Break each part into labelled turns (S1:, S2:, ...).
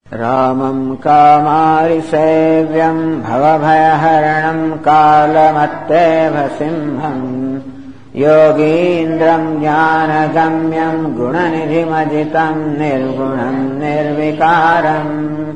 S1: रामम् कामारिसेव्यम् भवभयहरणम् कालमत्तेव सिंहम् योगीन्द्रम् ज्ञानगम्यम् गुणनिधिमजितम् निर्गुणम् निर्विकारम्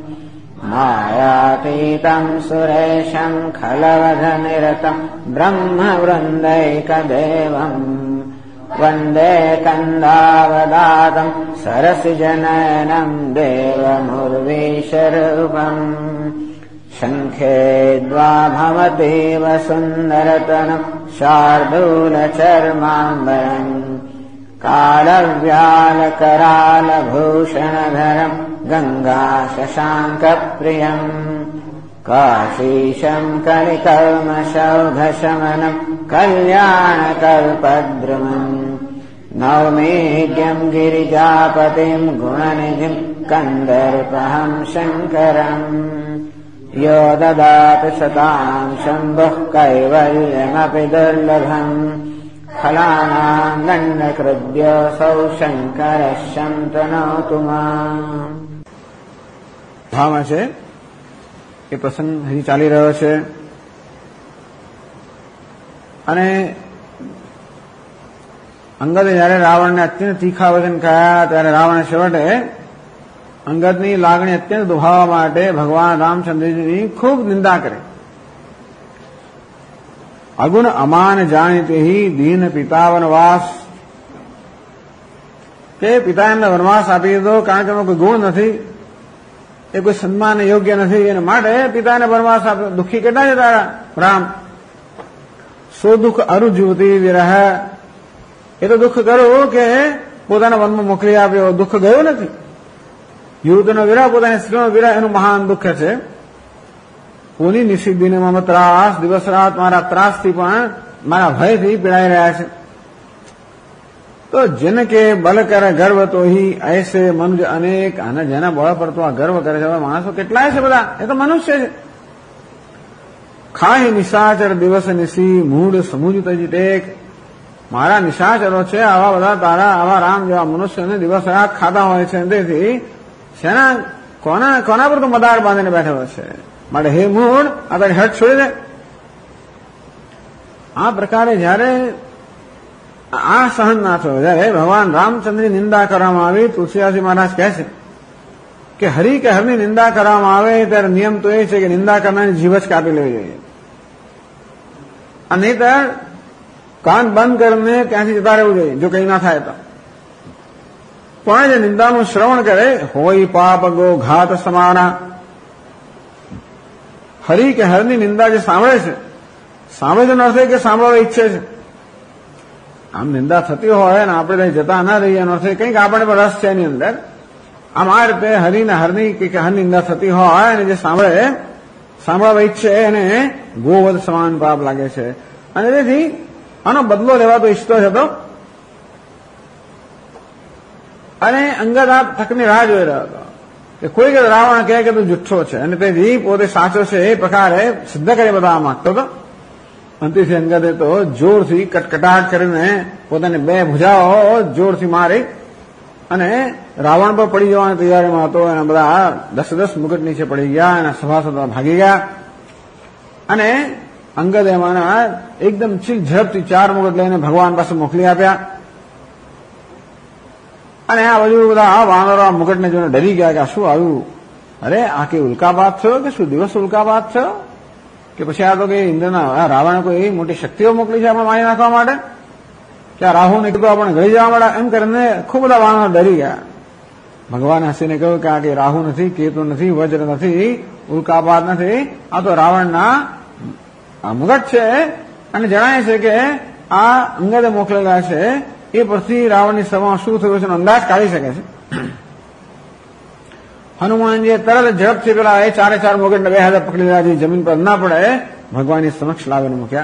S1: मायातीतम् सुरेशम् खलवधनिरतम् ब्रह्मवृन्दैकदेवम् वन्दे कन्दावदातम् सरसिजनयनम् देवमुर्वीशरूपम् शङ्खे द्वाभवतीव सुन्दरतनम् शार्दूलचर्माम्बरम् कालव्यालकरालभूषणधरम् गङ्गाशशाङ्कप्रियम् काशीशम् कलिकल्मषौघशमनम् कल्याणकल्पद्रुमम् नौमीड्यम् गिरिजापतिम् गुणनिधिम् कन्दर्पहम् शङ्करम् यो ददाति सताम् शम्भुः कैवल्यमपि दुर्लभम् फलानाम् दण्डकृद्योऽसौ शङ्करः शन्तनोतु माम्।
S2: ભાવમાં છે એ પ્રસંગ હજી ચાલી રહ્યો છે અને અંગદે જયારે રાવણને અત્યંત તીખા વચન કહ્યા ત્યારે રાવણે છેવટે અંગદની લાગણી અત્યંત દુભાવવા માટે ભગવાન રામચંદ્રજીની ખૂબ નિંદા કરી. અગુણ અમાન જાણીતે દીન પિતા વનવાસ, કે પિતા એમને વનવાસ આપી દીધો કારણ કે એનો કોઈ ગુણ નથી, એ કોઈ સન્માન યોગ્ય નથી, એને માટે પિતાને વનવાસ આપ્યો. દુઃખી કેટલા છે તારા રામ? સો દુઃખ અરુજ્યુતિ વિરહ, એ તો દુઃખ કર્યું કે પોતાના વનમાં મોકલી આપ્યો, દુઃખ ગયું નથી. યુવતીનો વિરહ, પોતાની સ્ત્રીનો વિરહ, એનું મહાન દુઃખ છે. કોની નિષિદ્ધિને મમ ત્રાસ, દિવસ રાત મારા ત્રાસથી પણ મારા ભયથી પીડાઈ રહ્યા છે. તો જેને કે બલ કરે ગર્વ તો હી ऐसे મનુજ અનેક, અને જેના બળ પર તો આ ગર્વ કરે છે. માણસો કેટલાય છે બધા, એ તો મનુષ્ય છે. ખાહી નિશાચર દિવસ નિશી મૂળ સમુજ તજી ટેક, મારા નિશાચરો છે આવા બધા તારા આવા રામ જેવા મનુષ્યને દિવસ રાત ખાતા હોય છે. તેથી શેના કોના પર તો મદાર બાંધીને બેઠેલો છે. માટે હે મૂળ આ તારી હટ છોડી દે. આ પ્રકારે જયારે આ સહન ના થયો, જયારે ભગવાન રામચંદ્રની નિંદા કરવામાં આવી, તુલસીદાસજી મહારાજ કહે છે કે હરિ કે હરની નિંદા કરવામાં આવે ત્યારે નિયમ તો એ છે કે નિંદા કરનારની જીવ જ કાપી લેવી જોઈએ, અને નહીતર કાન બંધ કરીને ત્યાંથી જતા રહેવું જોઈએ જો કઈ ના થાય તો. પણ જે નિંદાનું શ્રવણ કરે હોય પાપ ગો ઘાત સમાના, હરિ કે હરની નિંદા જે સાંભળે છે, સાંભળે તો નથી કે સાંભળવા ઈચ્છે છે. આમ નિંદા થતી હોય ને આપણે કઈ જતા ના રહીએ એનો અર્થ કંઈક આપણે પણ રસ છે એની અંદર. આમ આ રીતે હરિને હરની કે હર નિંદા થતી હોય અને જે સાંભળવા ઈચ્છે એને ગોવધ સમાન પાપ લાગે છે. અને તેથી આનો બદલો લેવા તો ઈચ્છતો જ હતો, અને અંગદ આ તકની રાહ જોઈ રહ્યો હતો કે કોઈ કે રાવણ કહે કે તું જુઠ્ઠો છે, અને તેથી પોતે સાચો છે એ પ્રકારે સિદ્ધ કરી બતાવવા માંગતો હતો. અંતિથી અંગદે તો જોરથી કટકટાટ કરીને પોતાની બે ભુજાઓ જોરથી મારી અને રાવણ પર પડી જવાની તૈયારીમાં હતો. એના બધા 10 મુકટ નીચે પડી ગયા, એના સભાસદો ભાગી ગયા, અને અંગદ એમાંના એકદમ ચીલ ઝડપથી 4 મુકટ લઈને ભગવાન પાસે મોકલી આપ્યા. અને આ બાજુ બધા વાનરો આ મુકટને જોઈને ડરી ગયા કે આ શું આવ્યું? અરે આ કે ઉલ્કાપાત થયો કે શું દિવસ ઉલ્કાપાત થયો કે પછી આ તો કે ઇન્દ્રના રાવણે કોઈ એવી મોટી શક્તિઓ મોકલી છે આપણે મારી નાખવા માટે કે આ રાહુ ને કીધું આપણે ગળી જવા માટે, એમ કરીને ખૂબ બધા વાનરો ડરી ગયા. ભગવાને હસીને કહ્યું કે આ કે રાહુ નથી, કેતુ નથી, વજ્ર નથી, ઉલ્કાપાત નથી, આ તો રાવણના મુગટ છે. અને જણાય છે કે આ અંગદે મોકલેલા છે એ પરથી રાવણની સભામાં શું થયું છે એનો અંદાજ કાઢી શકે છે. હનુમાનજીએ તરત ઝડપથી પેલા એ 4 મુગટને 2 હાથે પકડી લીધા, જે જમીન પર ના પડે ભગવાનની સમક્ષ લાવીને મૂક્યા.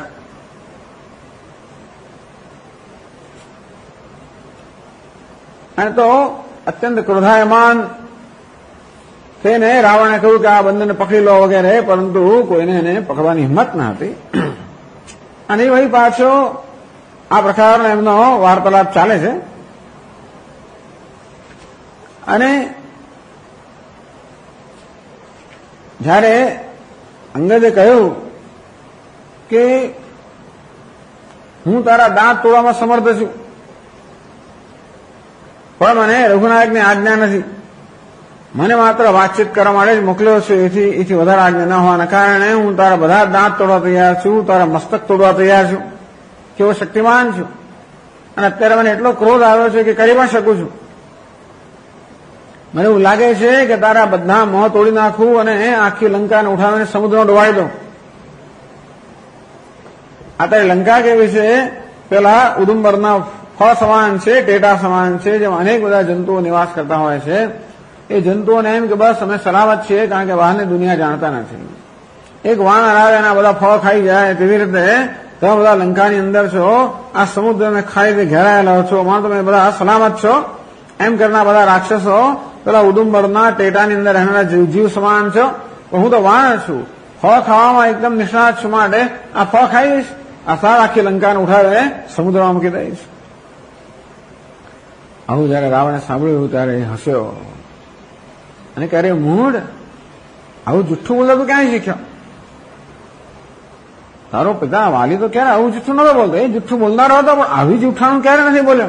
S2: અને તો અત્યંત ક્રોધાયમાન થઈને રાવણે કહ્યું કે આ બંદરને પકડી લો વગેરે, પરંતુ કોઈને એને પકડવાની હિંમત ન હતી. અને એ વળી પાછો આ પ્રકારનો એમનો વાર્તાલાપ ચાલે છે. અને જ્યારે અંગદે કહ્યું કે હું તારા દાંત તોડવામાં સમર્થ છું, પણ મને રઘુનાયકની આજ્ઞા નથી. મને માત્ર વાતચીત કરવા માટે જ મોકલ્યો છે. એથી વધારે આજ્ઞા ન હોવાના કારણે હું તારા બધા દાંત તોડવા તૈયાર છું, તારા મસ્તક તોડવા તૈયાર છું. કેવો શક્તિમાન છું. અને અત્યારે મને એટલો ક્રોધ આવ્યો છે કે કરી પણ શકું છું. મને એવું લાગે છે કે તારા બધા મોં તોડી નાખું અને આખી લંકાને ઉઠાવીને સમુદ્રમાં ડોબાડી દઉં. અત્યારે લંકા કેવી છે? પેલા ઉદુંબરના ફળ સમાન છે, ટેટા સમાન છે, જેમાં અનેક બધા જંતુઓ નિવાસ કરતા હોય છે. એ જંતુઓને એમ કે બસ અમે સલામત છીએ, કારણ કે બહારની દુનિયા જાણતા નથી. એક વાનર આવે એના બધા ફળ ખાઈ જાય, તેવી રીતે તમે બધા લંકાની અંદર છો, આ સમુદ્રને ખાઈને ઘેરાયેલા છો, માનો તમે બધા સલામત છો એમ કરનાર બધા રાક્ષસો પેલા ઉદુંબરના ટેટાની અંદર રહેનારા જીવ સમાન છો. પણ હું તો વાનર છું, ફળ ખાવામાં એકદમ નિષ્ણાત છું, માટે આ ફળ ખાઈશ, આ સાર આખી લંકાને ઉઠાવીને સમુદ્રમાં મૂકી દઈશ. આવું જયારે રાવણે સાંભળ્યું ત્યારે હસ્યો અને કહે, મૂઢ, આવું જુઠ્ઠું બોલતા તું ક્યાંય શીખ્યો? તારો પિતા વાલી તો ક્યારે આવું જુઠ્ઠું નતો બોલતો. એ જુઠ્ઠું બોલનારો હતો, પણ આવી જુઠ્ઠાણું ક્યારે નથી બોલ્યો.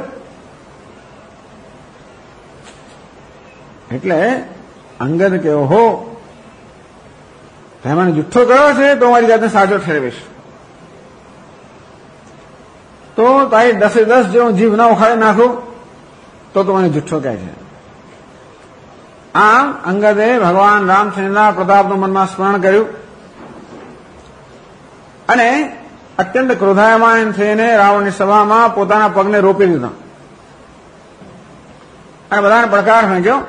S2: એટલે અંગદ કે ઓહો, તે મને જુઠ્ઠો કર્યો છે, તો મારી જાતને સાચો ઠેરવીશ. તો તારી 10 જેવો જીવ ના ઉખાડી નાખું તો મને જુઠ્ઠો કહે છે. આમ અંગદે ભગવાન રામચંદ્રના પ્રતાપનું મનમાં સ્મરણ કર્યું અને અત્યંત ક્રોધાયમાન થઈને રાવણની સભામાં પોતાના પગને રોપી દીધા અને બધાને પડકાર ફેંક્યો.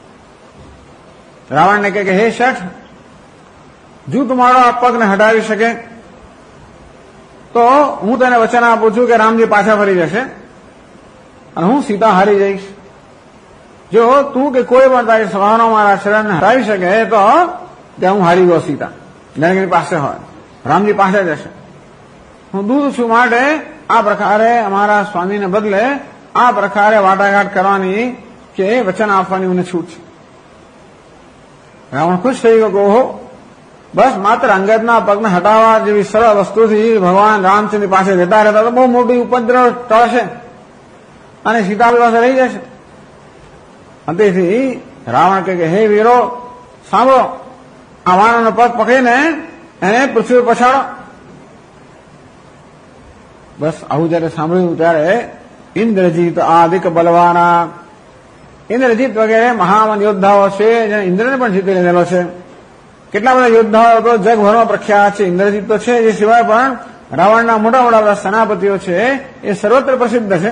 S2: રાવણને કહે કે હે શઠ, જો તમારો આ પગને હટાવી શકે તો હું તને વચન આપું છું કે રામજી પાછા ફરી જશે અને હું સીતા હારી જઈશ. જો તું કે કોઈ પણ તારી સભાનો મારા શરણને હટાવી શકે તો ત્યાં હું હારી ગયો સીતા, જાનકીની પાસે હોય, રામજી પાસે જશે. હું દૂધ છું, માટે આ પ્રકારે અમારા સ્વામીને બદલે આ પ્રકારે વાટાઘાટ કરવાની કે વચન આપવાની મને છૂટ છે. રાવણ ખુશ થઈ ગયો. ઓહો, બસ માત્ર અંગદના પગને હટાવવા જેવી સરળ વસ્તુથી ભગવાન રામચંદ્ર પાસે જતા રહેતા તો બહુ મોટી ઉપદ્રવ ટળશે અને સીતા પાસે રહી જશે. તેથી રાવણ કહે કે હે વીરો, સાંભળો, આ વાનરનો પગ પકડીને એને પૃથ્વી પર પછાડો. બસ આવું જયારે સાંભળ્યું ત્યારે ઇન્દ્રજીત આદિક બલવાના, ઇન્દ્રજીત વગેરે મહાન યોદ્ધાઓ છે, જેને ઇન્દ્રને પણ જીતી લીધેલો છે. કેટલા બધા યોદ્ધાઓ તો જગભરમાં પ્રખ્યાત છે. ઇન્દ્રજીત તો છે, એ સિવાય પણ રાવણના મોટા મોટા બધા સેનાપતિઓ છે, એ સર્વત્ર પ્રસિદ્ધ છે.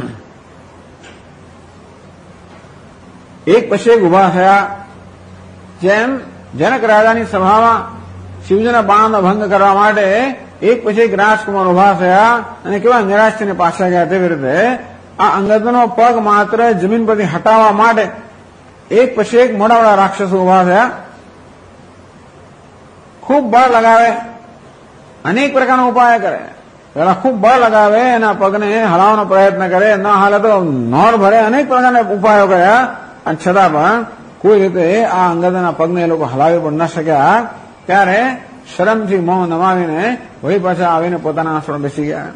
S2: એક પછી એક ઉભા થયા. જેમ જનક રાજાની સભામાં શિવજીના બાણનો ભંગ કરવા માટે એક પછી એક રાજકુમાર ઉભા થયા અને કેવા નિરાશ થઈને પાછા ગયા, તેવી રીતે આ અંગદનો પગ માત્ર જમીન પરથી હટાવવા માટે એક પછી એક મોટા મોટા રાક્ષસો ઉભા થયા. ખૂબ બળ લગાવે, અનેક પ્રકારના ઉપાય કરે. પેલા ખૂબ બળ લગાવે, એના પગને હલાવવાનો પ્રયત્ન કરે, ન હાલે તો નોર ભરે, અનેક પ્રકારના ઉપાયો કર્યા અને છતાં પણ કોઈ રીતે આ અંગદના પગને એ લોકો હલાવી પણ ન શક્યા. ત્યારે શરમથી મોં નમાવીને વળી પાછા આવીને પોતાના આસન બેસી ગયા.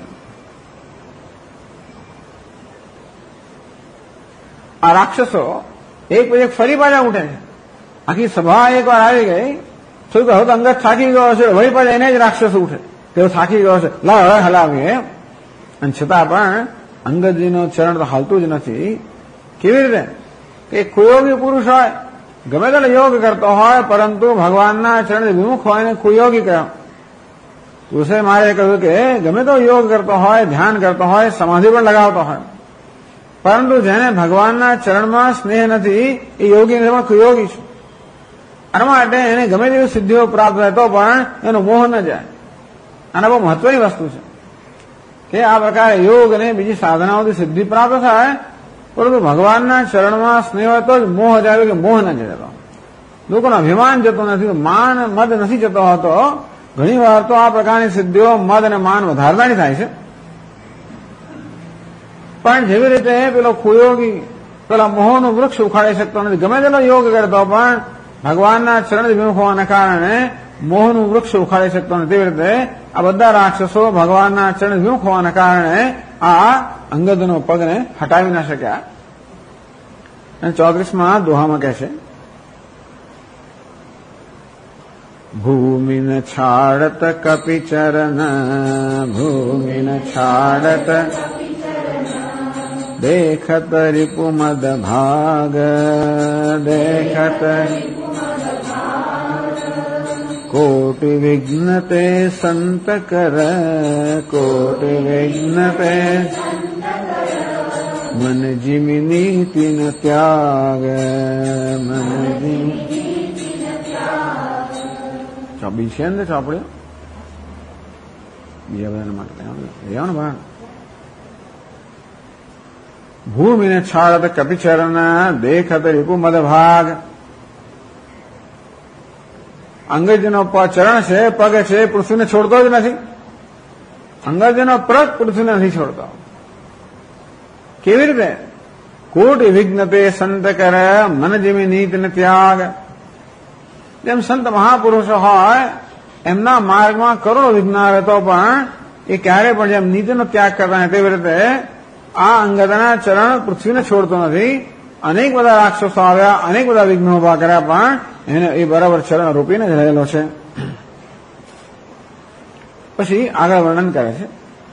S2: આ રાક્ષસો એક પછી એક ફરી પાછા ઉઠે છે. આખી સભા એકવાર આવી ગઈ, શું કહ્યું તો અંગદ થાકી ગયો છે, વળી પાછા એને જ રાક્ષસો ઉઠે, તેઓ થાકી ગયો છે, લાવ હવે હલાવીએ. અને છતાં પણ અંગદજીનો ચરણ તો હાલતું જ નથી. કેવી રીતે કે કુયોગી પુરુષ હોય, ગમે તેટલો યોગ કરતો હોય, પરંતુ ભગવાનના ચરણથી વિમુખ હોય ને કુયોગી કહ્યો. તુલસે મારે કહ્યું કે ગમે તો યોગ કરતો હોય, ધ્યાન કરતો હોય, સમાધિ પણ લગાવતો હોય, પરંતુ જેને ભગવાનના ચરણમાં સ્નેહ નથી એ યોગી નથી, પણ કુયોગી છે. આના માટે એને ગમે તેવી સિદ્ધિઓ પ્રાપ્ત થાય તો પણ એનો મોહ ન જાય. અને બહુ મહત્વની વસ્તુ છે કે આ પ્રકારે યોગ અને બીજી સાધનાઓથી સિદ્ધિ પ્રાપ્ત થાય, પરંતુ ભગવાનના ચરણમાં સ્નેહ હોય તો જ મોહ જાય, કે મોહ ન જતો. લોકોનો અભિમાન જતો નથી, માન મદ નથી જતો હોતો. ઘણી વાર તો આ પ્રકારની સિદ્ધિઓ મદ અને માન વધારવાની થાય છે. પણ જેવી રીતે પેલો કુયોગી પેલા મોહનું વૃક્ષ ઉખાડી શકતો નથી, ગમે તેટલો યોગ કરતો પણ ભગવાનના ચરણ વિમુખ હોવાના કારણે મોહનું વૃક્ષ ઉખાડી શકતો નથી. તેવી રીતે આ બધા રાક્ષસો ભગવાનના ચરણ વિમુખ હોવાના કારણે આ અંગદનો પગને હટાવી ના શક્યા. અને 34માં દોહામાં કહે છે, ભૂમિન છાડત કપિચરણ ભૂમિન છાડત દેખત રિપુમદ ભાગ દેખત કોટિ વિઘ્ન તે સંત કર કોટિ વિઘ્ન તે મન જીમી નીતિ ન ત્યાગ મન જીમી ચોપડી છે ને ચોપડી બીજા બધાને માટે ને ભાન ભૂમિને છાડત કપિચરણ દેખત રિપુમદ ભાગ. અંગ્રેજીનો ચરણ છે, પગ છે, પૃથ્વીને છોડતો જ નથી. અંગ્રેજીનો પગ પૃથ્વીને નથી છોડતો. કેવી રીતે? કોટી વિઘ્ન તે સંત કર મન જીમી નીત ને ત્યાગ. જેમ સંત મહાપુરુષો હોય એમના માર્ગમાં કરોડો વિઘ્ન આવે તો પણ એ ક્યારે પણ જેમ નીતિનો ત્યાગ કરતા હોય તેવી રીતે આ અંગદના ચરણ પૃથ્વીને છોડતો નથી. અનેક બધા રાક્ષસો આવ્યા, અનેક બધા વિઘ્નો ઉભા કર્યા, પણ એને એ બરાબર ચરણ રોપીને જ રહેલો છે. પછી આગળ વર્ણન કરે છે,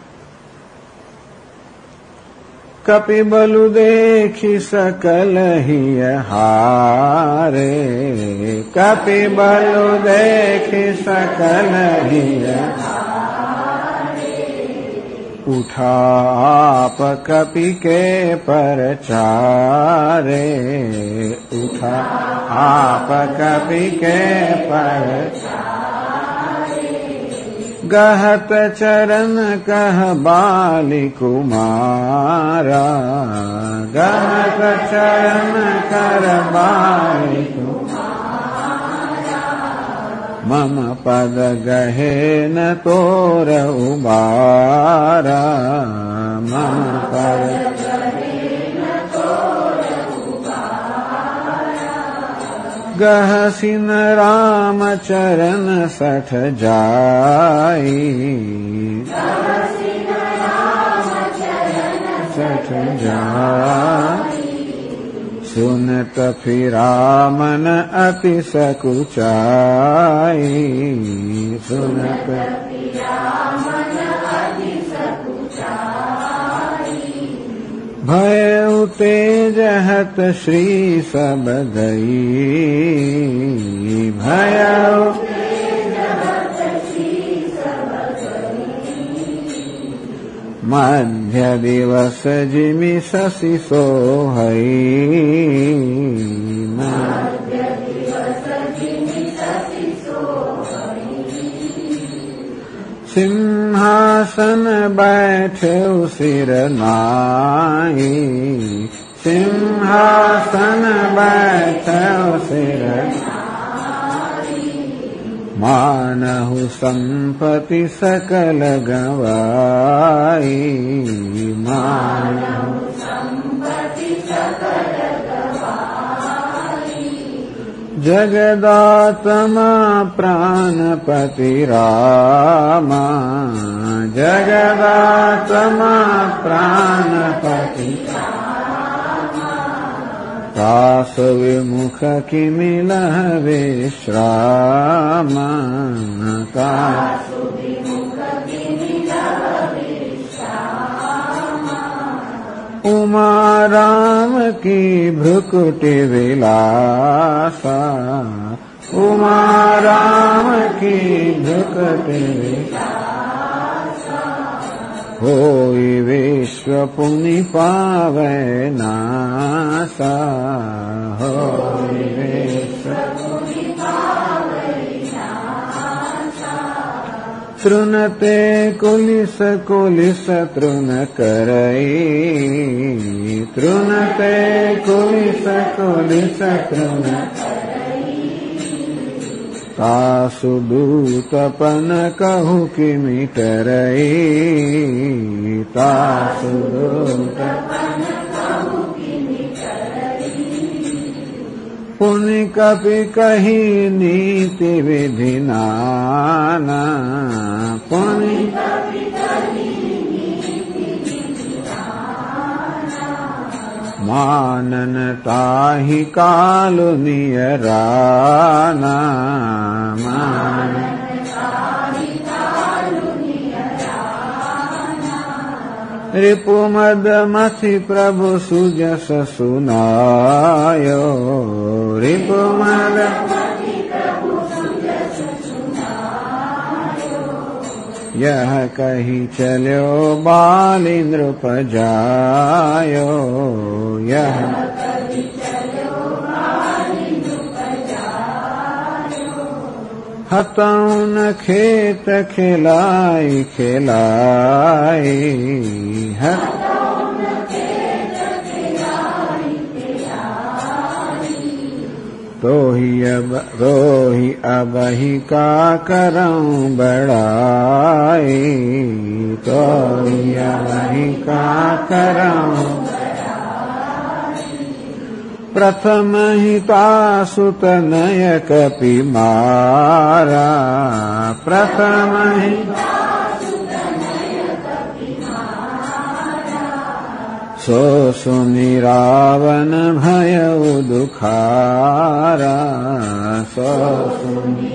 S2: કપિબલુ દેખી સકલ હિય હારે કપિબલુ દેખી સકલ હિય ઉઠાપ કપિ કે પરચારે ઉઠાપ કપિ કે પરચારે ગહત ચરણ કહ બાલી કુમારા ગહત ચરણ કર બાલી મમ પદ ગહે ન તોર ઉબારા મમ પદ ગહસિન રામ ચરણ સઠ જાઈ સઠ જાઈ સુનત ફિરામન અતિ સકુચાઈ સુનત ભય તેજહત શ્રી સબ ગઈ ભય મધ્ય દિવસ જીમી શશી સોહઈ સિંહાસન બેઠ્યો શિર નાઈ સિંહાસન બેઠ્યો શિર માનહુ સંપત્તિ સકલ ગવાઈ માનહુ સંપત્તિ સકલ ગવાઈ જગદાત્મા પ્રાણપતિ રામા જગદાત્મા પ્રાણપતિ તાસ વિમુખ કિમિલ વિશ્રામ ઉમા રામ કી ભ્રુકુટી વિલાસા ઉમા રામ કી ભ્રુકુટી વિલાસા હોય વિશ્વ પુનિ પાવે નાસા હોય વિશ્વ પુનિ પાવે નાસા તૃણતે કુલિસ કુલિસ તૃણ કરઈ તૃણતે કુલિસ કુલિસ તૃણ તાસુ દૂતપન કહું કિમિ કરઈ તાસુ દૂતપન કહું કિમિ કરઈ पुनि कपि कही नीति विधि नाना, पुनि मानन ताहि कालु नियराना, रिपुमद मथि प्रभु सुजस सुनायो, रिपुमद यह कही चलो बालिंद्र पजायो, यह हतौन खेत खिलाई खिलाई, तो ही अबही का करऊं बड़ाई, तो ही अबही का करऊं प्रथम ही तासुत नय कपि मारा, प्रथम ही सो सुनि रावण भयउ दुखारा, सो सुनि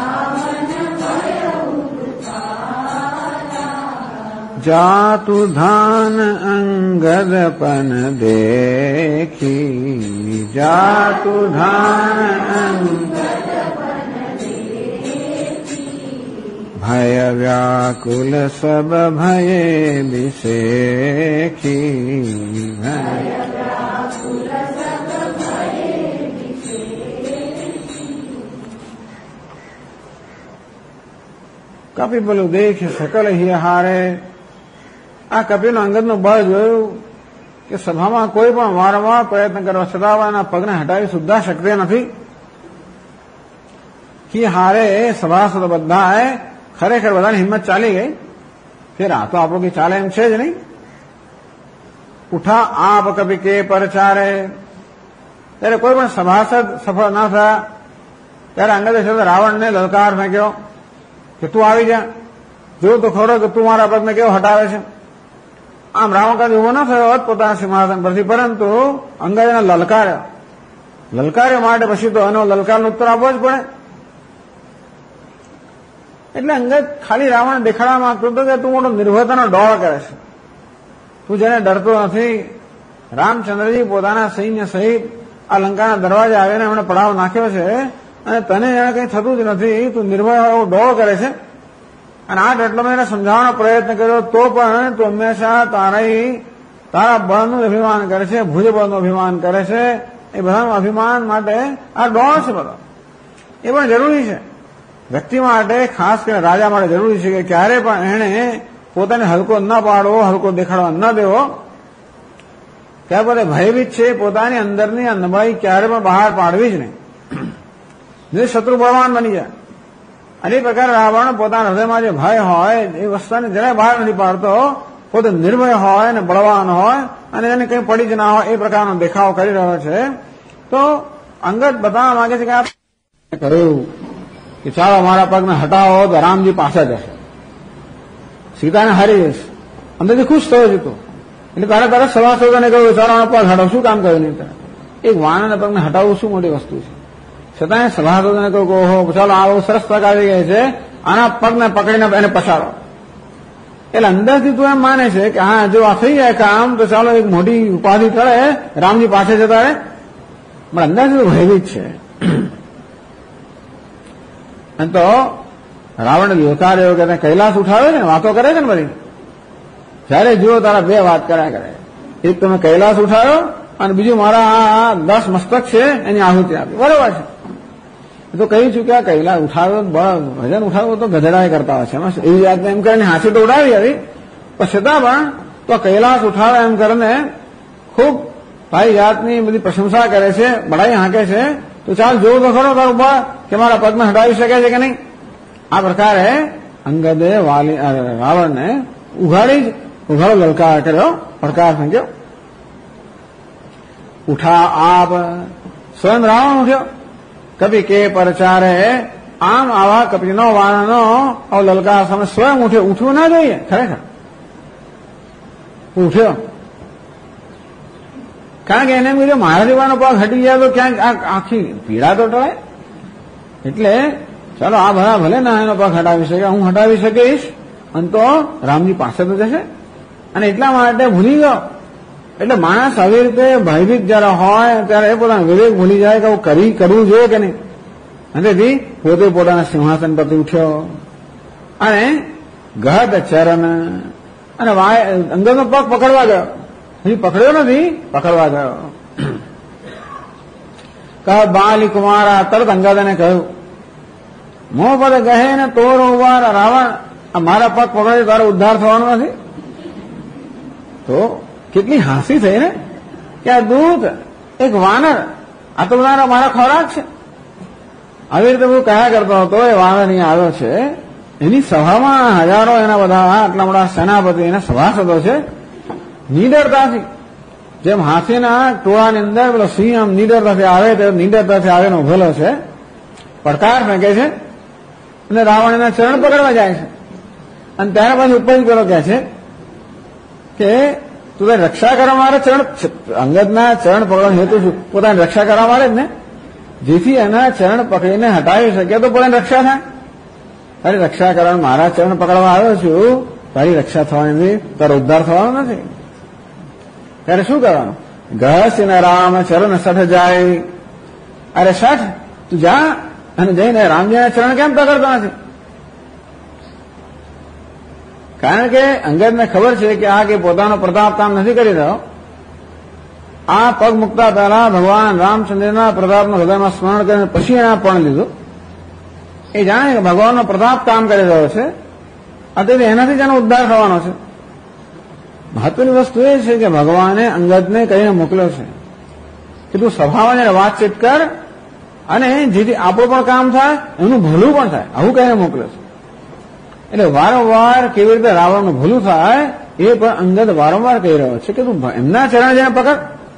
S2: जातु धान अंगदपन देखी, जातु धान अंगदपन देखी, भय व्याकुल सब भये विसेखी, भय व्याकुल सब भये विसेखी। कपि बोलो देख सकल ही हारे। આ કપિલ અંગદનું બળ જોયું કે સભામાં કોઈ પણ વારંવાર પ્રયત્ન કરવા છતાં એના પગને હટાવી સુદ્ધા શકતે નથી કે હારે સભાસદ બધાએ ખરેખર બધાની હિંમત ચાલી ગઈ ફેર આ તો આપણું કઈ ચાલે એમ છે જ નહીં. ઉઠા આપ કપિ કે પરચારે, ત્યારે કોઈ પણ સભાસદ સફળ ના થયા ત્યારે અંગદે રાવણને લલકાર ફેંક્યો કે તું આવી જા, જોયું તો ખરો કે તું મારા પગને કેવો હટાવે છે. આમ રાવણ કાંઈ ઉભો ના થયો હોત પોતાના સિંહાસન પરથી, પરંતુ અંગદ એને લલકાર્યો માટે પછી તો એનો લલકારનો ઉત્તર આપવો જ પડે. એટલે અંગદ ખાલી રાવણ દેખાડવા માંગતો હતો કે તું મોટો નિર્ભયતાનો ડોળ કરે છે, તું જેને ડરતો નથી. રામચંદ્રજી પોતાના સૈન્ય સહિત આ લંકાના દરવાજે આવીને એમણે પડાવ નાખ્યો છે અને તને એને કંઈ થતું જ નથી, તું નિર્ભય ડોળ કરે છે. અને આ એટલો મેં એને સમજાવવાનો પ્રયત્ન કર્યો તો પણ તું હંમેશા તારા બળનું અભિમાન કરે છે, ભુજ બળનું અભિમાન કરે છે. એ બધાનું અભિમાન માટે આ ડોળ છે બધો. એ પણ જરૂરી છે વ્યક્તિ માટે, ખાસ કરીને રાજા માટે જરૂરી છે કે ક્યારે પણ એને પોતાને હલકો ન પાડવો, હલકો દેખાડવા ન દેવો. ત્યાં બધે ભયભીત છે, પોતાની અંદરની આ નબળાઈ ક્યારે પણ બહાર પાડવી જ નહીં, જે શત્રુ બળવાન બની જાય. અને એ પ્રકારે રાવણ પોતાના હૃદયમાં જે ભય હોય એ વસ્તુને જરાય બહાર નથી પાડતો, પોતે નિર્ભય હોય અને બળવાન હોય અને એને કંઈ પડી જ ના હોય એ પ્રકારનો દેખાવ કરી રહ્યો છે. તો અંગદ બતાવવા માંગે છે કે આ કહ્યું કે ચાલો મારા પગને હટાવો તો રામજી પાછા જશે, સીતાને હારી જશે. અંદરથી ખુશ થયો જ હતો. એટલે તારે સભાસદોને કહ્યું ચાલો આનો પગ હટાવ, શું કામ કહ્યું નહીં તારે? એક વાણના પગને હટાવવું શું મોટી વસ્તુ છે. છતાં સભાસદોને કહ્યું કે ઓહો ચાલો આ સરસ તક આવી ગઈ છે, આના પગને પકડીને એને પછાડો. એટલે અંદરથી તું એમ માને છે કે હા જો આ થઈ જાય કામ તો ચાલો એક મોટી ઉપાધિ કરે, રામજી પાસે જતા રહે. પણ અંદરથી તો ભયભીત છે. અને તો રાવણ લલકાર એવો કે કૈલાસ ઉઠાવે ને વાતો કરે છે ને બધી, જયારે જુઓ તારા બે વાત કર્યા કરે. એક તમે કૈલાસ ઉઠાવ્યો અને બીજું મારા 10 મસ્તક છે એની આહુતિ આપી. બરોબર છે, એ તો કહી ચુક્યા કૈલાસ ઉઠાવ્યો, ભજન ઉઠાવ્યો તો ગધેડાએ કરતા હોય છે. એવી જાતને એમ કરીને હાથી તો ઉડાવી હતી, પણ છતાં પણ તો કૈલાસ ઉઠાવે એમ કરીને ખૂબ ભાઈ જાતની બધી પ્રશંસા કરે છે, બડાઈ હાંકે છે. તો ચાલ જોવું તો ખરો તારું બળ કે મારા પગમાં હટાવી શકે છે કે નહીં. આ પ્રકારે અંગદે રાવણને ઉઘાડો લલકાર કર્યો, પડકાર ફેંક્યો. ઉઠા આપ સ્વયં રાવણ ઉઠ્યો. કપિ કે પરચારે આમ આવા કપિનો વાણનો લલકાર સામે સ્વયં ઉઠ્યો. ઉઠવું ના જોઈએ ખરેખર. ઉઠ્યો કારણ કે એને એમ કીધું મારા દીવાનો પગ હટી જાય તો ક્યાંક આખી પીડા તો ટળે. એટલે ચાલો આ બધા ભલે ના એનો પગ હટાવી શકે, હું હટાવી શકીશ. અને તો રામજી પાસે તો જશે. અને એટલા માટે ભૂલી ગયો. એટલે માણસ આવી રીતે ભયભીત જયારે હોય ત્યારે એ પોતાનો વિવેક ભૂલી જાય કે કરવું જોઈએ કે નહીં. અને તેથી પોતે પોતાના સિંહાસન પરથી ઉઠ્યો અને ગહત ચરણ અને અંગદનો પગ પકડવા ગયો. હજી પકડ્યો નથી, પકડવા ગયો. બાલી કુમારા તરત અંગદને કહ્યું, મોહ પદ ગહે ને તોર ઉવાર રાવણ, આ મારા પગ પકડે તારો ઉદ્ધાર થવાનો નથી. તો કેટલી હાંસી થઈ ને કે આ દૂત એક વાનર, આ તો બધા મારા ખોરાક છે. આવી રીતે બધું કયા કરતો હતો. એ વાનર અહીંયા આવ્યો છે. એની સભામાં હજારો એના બધા આટલા મોટા સેનાપતિ એના સભાસદો છે. નિડરતાથી જેમ હાથીના ટોળાની અંદર પેલો સિંહ આમ નિડરતાથી આવે તે નિડરતાથી આવેનો ઉભેલો છે, પડકાર ફેંકે છે અને રાવણ એના ચરણ પકડવા જાય છે. અને ત્યારે પછી ઉપર પેલો કહે છે કે તું તારી રક્ષા કરવા મારે ચરણ, અંગદના ચરણ પકડવાનો હેતુ શું? પોતાની રક્ષા કરવા મારે જ ને, જેથી એના ચરણ પકડીને હટાવી શકે તો પોતાની રક્ષા થાય. તારી રક્ષા કરવા મારા ચરણ પકડવા આવ્યો છું, તારી રક્ષા થવાની નથી, તારો ઉદ્ધાર થવાનો નથી. ત્યારે શું કરવાનું? ઘસીને રામ ચરણ સઠ જાય. અરે સઠ તું જા અને જઈને રામજીના ચરણ કેમ પકડતો નથી? કારણ કે અંગદને ખબર છે કે આ કે પોતાનો પ્રતાપ કામ નથી કરી રહ્યો. આ પગ મૂકતા પહેલા ભગવાન રામચંદ્રના પ્રતાપનું હૃદયમાં સ્મરણ કરીને પછી એને પણ લીધું. એ જાણે કે ભગવાનનો પ્રતાપ કામ કરી રહ્યો છે, તેથી એનાથી જ એનો ઉદ્ધાર થવાનો છે. મહત્વની વસ્તુ એ છે કે ભગવાને અંગદને કહીને મોકલ્યો છે કે તું સભામાં જઈને વાતચીત કર અને જેથી આપણું પણ કામ થાય, એનું ભલું પણ થાય, આવું કહીને મોકલ્યો છે. એટલે વારંવાર કેવી રીતે રાવણનું ભલું થાય એ પણ અંગદ વારંવાર કહી રહ્યો છે કે તું એમના ચરણ જઈને પકડ.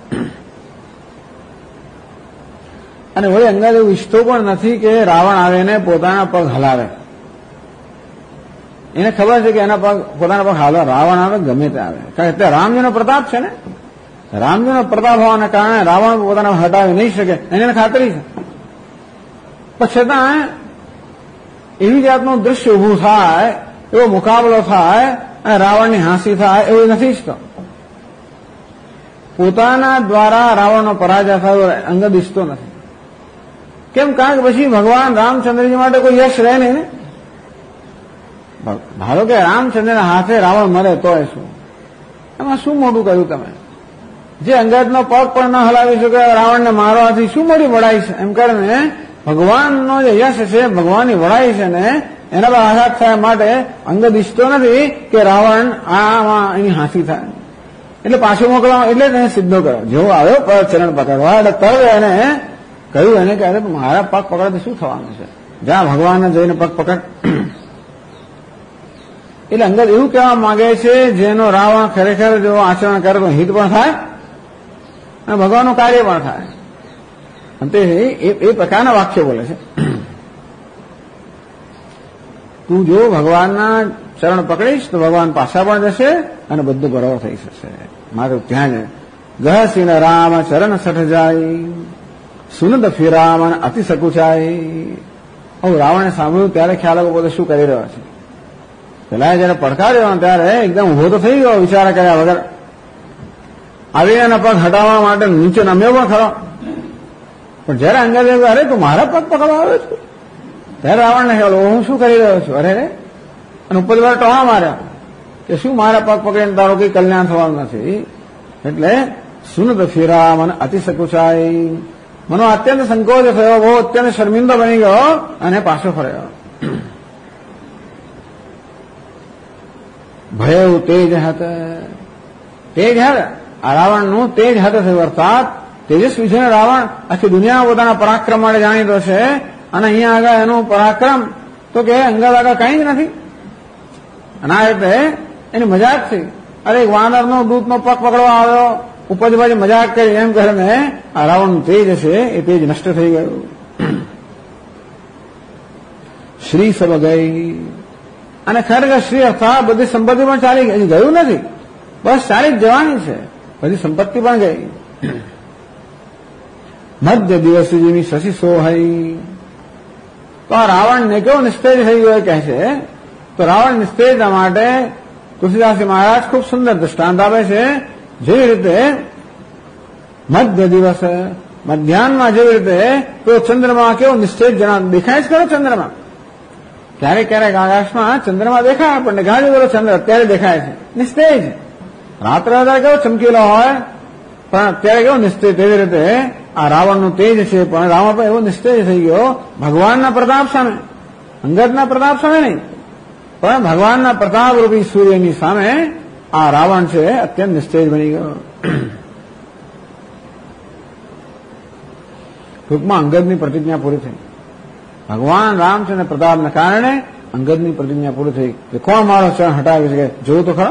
S2: અને વળી અંગદ એવું ઈચ્છતો પણ નથી કે રાવણ આવે ને પોતાના પગ હલાવે. એને ખબર છે કે એના પગ પોતાના પગ હાલવા રાવણ આવે ગમે તે આવે, કારણ કે રામજીનો પ્રતાપ છે ને. રામજીનો પ્રતાપ હોવાના કારણે રાવણ પોતાના હટાવી નહીં શકે એને ખાતરી છે. પણ છતાં એવી જાતનું દૃશ્ય ઉભું થાય, એવો મુકાબલો થાય અને રાવણની હાંસી થાય એવું નથી ઈચ્છતો. પોતાના દ્વારા રાવણનો પરાજય થયો અંગદ ઈચ્છતો નથી. કેમ? કારણ કે પછી ભગવાન રામચંદ્રજી માટે કોઈ યશ રહે નહીં ને. ધારો કે રામચંદ્રના હાથે રાવણ મરે તો શું, એમાં શું મોટું કર્યું તમે? જે અંગદનો પગ પણ ન હલાવી શકે રાવણને મારવાથી શું મોટી વડાઈ છે? એમ કરીને ભગવાનનો જે યશ છે, ભગવાનની વડાઈ છે ને એના પર આઘાત થયા માટે અંગદ ઈચ્છતો નથી કે રાવણ આમાં એની હાંસી થાય. એટલે પાછું મોકલવા એટલે એને સિદ્ધો કર્યો. જેવો આવ્યો ચરણ પકડવા એટલે તરત એને કહ્યું એને કે મારા પગ પકડવાથી શું થવાનું છે, જા ભગવાનને જઈને પગ પકડ. એટલે અંગદ એવું કહેવા માંગે છે જેનો રાવણ ખરેખર જો આચરણ કરે તો હિત પણ થાય અને ભગવાનનું કાર્ય પણ થાય. તે એ પ્રકારના વાક્ય બોલે છે. તું જો ભગવાનના ચરણ પકડીશ તો ભગવાન પાછા પણ જશે અને બધું બરાબર થઈ જશે. મારે ત્યાં જ ગહસીન રામ ચરણ સઠ જાય, સુનદ ફિરામ અતિ સકુચાય. રાવણે સાંભળ્યું ત્યારે ખ્યાલ આવ્યો પોતે શું કરી રહ્યો છે. પેલા જયારે પડકાર્યો ત્યારે એકદમ ઉભો તો થઈ ગયો વિચાર કર્યા વગર. આવીને એના પગ હટાવવા માટે નીચે નમ્યો પણ ખરો. પણ જયારે અંગદ અરે તું મારા પગ પકડવા આવ્યો છું, ત્યારે રાવણને ખ્યાલ હું શું કરી રહ્યો છું. અરે અને ઉપર વાર ટોણા માર્યા કે શું મારા પગ પકડીને તારું કઈ કલ્યાણ થવાનું નથી. એટલે સુનદ ફિરામ અને અતિ સકુચાય. મનો અત્યંત સંકોચ થયો, બહુ અત્યંત શર્મિંદો બની ગયો અને પાછો ફર્યો. ભય તેજ હત, તેજ હત આ રાવણનું તેજ હત થયું. અર્થાત તેજસ્વી છે રાવણ. આખી દુનિયા પોતાના પરાક્રમ માટે જાણીતો છે અને અહીંયા આગળ એનું પરાક્રમ તો કે અંગદ આગળ કંઈ જ નથી. અને આ એટલે એની મજાક થઈ. અરે એક વાનરનો દૂતનો પગ પકડવા આવ્યો, ઉપજબાજી મજાક કરી એમ કરીને આ રાવણનું તેજ છે એ તેજ નષ્ટ થઈ ગયું. શ્રી સબ ગઈ, અને ખરેખર શ્રી અર્થાત બધી સંપત્તિ પણ ચાલી ગઈ, ગયું નથી, બસ ચાલી જ જવાની છે, બધી સંપત્તિ પણ ગઈ. મધ્ય દિવસ જેવી શશી સોહઈ, તો આ રાવણને કેવો નિસ્તેજ થઈ ગયો કહે છે. તો રાવણ નિસ્તેજના માટે તુલસીદાસજી મહારાજ ખૂબ સુંદર દૃષ્ટાંત આપે છે. જેવી રીતે મધ્ય દિવસ, મધ્યાહનમાં જેવી રીતે તો ચંદ્રમાં કેવો નિસ્તેજ જણા દેખાય જ કરો. ચંદ્રમાં ક્યારેક ક્યારેક આકાશમાં ચંદ્રમાં દેખાય આપણને, ગાજો બોલો ચંદ્ર અત્યારે દેખાય છે નિસ્તેજ. રાત્રે અત્યારે કેવો ચમકેલો હોય, પણ અત્યારે કેવો નિસ્તેજ. તેવી રીતે આ રાવણનું તેજ છે, પણ રાવણ પણ એવો નિસ્તેજ થઈ ગયો ભગવાનના પ્રતાપ સામે, અંગદના પ્રતાપ સામે નહીં, પણ ભગવાનના પ્રતાપ રૂપી સૂર્યની સામે આ રાવણ છે અત્યંત નિસ્તેજ બની ગયો. ટૂંકમાં અંગદની પ્રતિજ્ઞા પૂરી થઈ. ભગવાન રામચંદ્ર પ્રતાપના કારણે અંગદની પ્રતિજ્ઞા પૂરી થઈ કે કોણ મારો ચરણ હટાવી શકે. જોયું તો ખરો,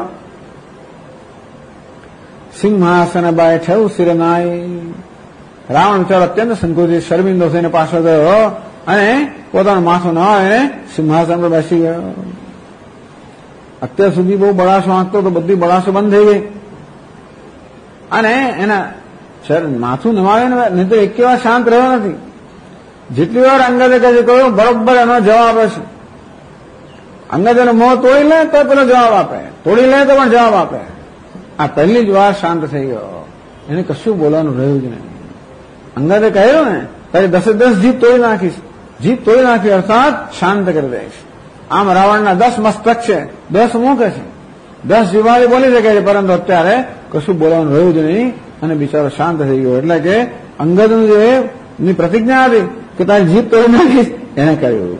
S2: સિંહાસન બેઠવું શિરનાય. રાવણ બિચારો અત્યંત સંકોચિત શર્મિંદો થઈને પાછો ગયો અને પોતાનું માથું ન હોય સિંહાસન પર બેસી ગયો. અત્યાર સુધી બહુ બળાશો આંકતો તો બધી બળાશો બંધ થઈ ગઈ, અને એના માથું નમાવે નહીં તો એક વાર શાંત રહ્યો નથી. જેટલી વાર અંગદે કહ્યું બરોબર એનો જવાબ હશે. અંગદ એનો મોં તોડી લે તો પેલો જવાબ આપે, તોડી લે તો પણ જવાબ આપે. આ પહેલી જ વાર શાંત થઈ ગયો, એને કશું બોલવાનું રહ્યું જ નહીં. અંગદે કહ્યું ને તારી 10 જીભ તોડી નાખીશ, જીભ તોડી નાખી અર્થાત શાંત કરી દઈશ. આમ રાવણના 10 મસ્તક છે, 10 મુખ છે, 10 જીવાળી બોલી શકે છે, પરંતુ અત્યારે કશું બોલવાનું રહ્યું જ નહીં અને બિચારો શાંત થઈ ગયો. એટલે કે અંગદનું જે ની પ્રતિજ્ઞા હતી કે તારી જીભ તોડી નાખીશ, એને કહ્યું.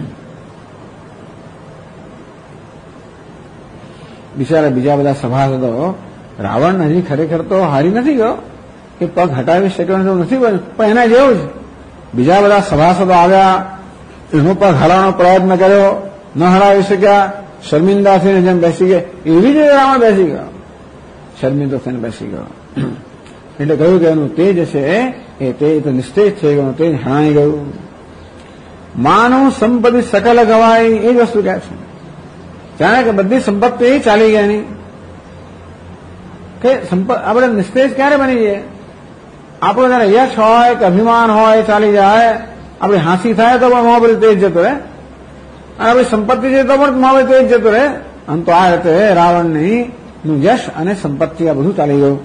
S2: બિચારા બીજા બધા સભાસદો, રાવણ હજી ખરેખર તો હારી નથી ગયો કે પગ હટાવી શક્યો નથી બન્યું, પણ એના જેવું છે. બીજા બધા સભાસદો આવ્યા, એનો પગ હલાવવાનો પ્રયત્ન કર્યો, ન હલાવી શક્યા, શર્મિંદા થઈને જેમ બેસી ગયા એવી જ રાવણ બેસી ગયો, શર્મિંદો થઈને બેસી ગયો. એટલે કહ્યું કે એનું તેજ છે એ તેજ તો નિશ્ચિત થઈ ગયું, તેજ હણાઈ ગયું. માનવ સંપત્તિ સકલ ગવાય, એ જ વસ્તુ કહે છે. જાણે કે બધી સંપત્તિ ચાલી ગયા નહીં. કે આપણે નિસ્તેજ ક્યારે બની જઈએ? આપણો જયારે યશ હોય કે અભિમાન હોય ચાલી જાય, આપણી હાંસી થાય તો પણ મોબાઈલ તેજ જતો રહે, અને આપણી સંપત્તિ છે તો પણ મોબાઈલ તેજ જતો રહે. આમ તો આ રીતે રાવણની નું યશ અને સંપત્તિ આ બધું ચાલી ગયું.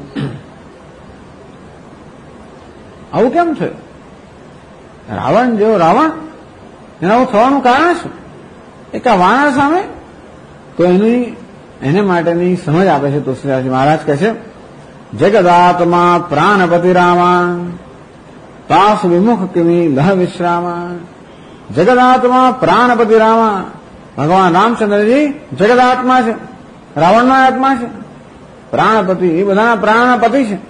S2: આવું કેમ થયું? રાવણ જેવો રાવણ, એના આવું થવાનું કારણ શું? એક આ વાનર સામે તો એને માટેની સમજ આપે છે તુલસીદાસજી મહારાજ કહે છે, જગદાત્મા પ્રાણપતિ રામા તાસ વિમુખ કિમી લહ વિશ્રામા. જગદાત્મા પ્રાણપતિ રામા, ભગવાન રામચંદ્રજી જગદાત્મા છે, રાવણનો આત્મા છે. પ્રાણપતિ, એ બધાના પ્રાણના પતિ છે.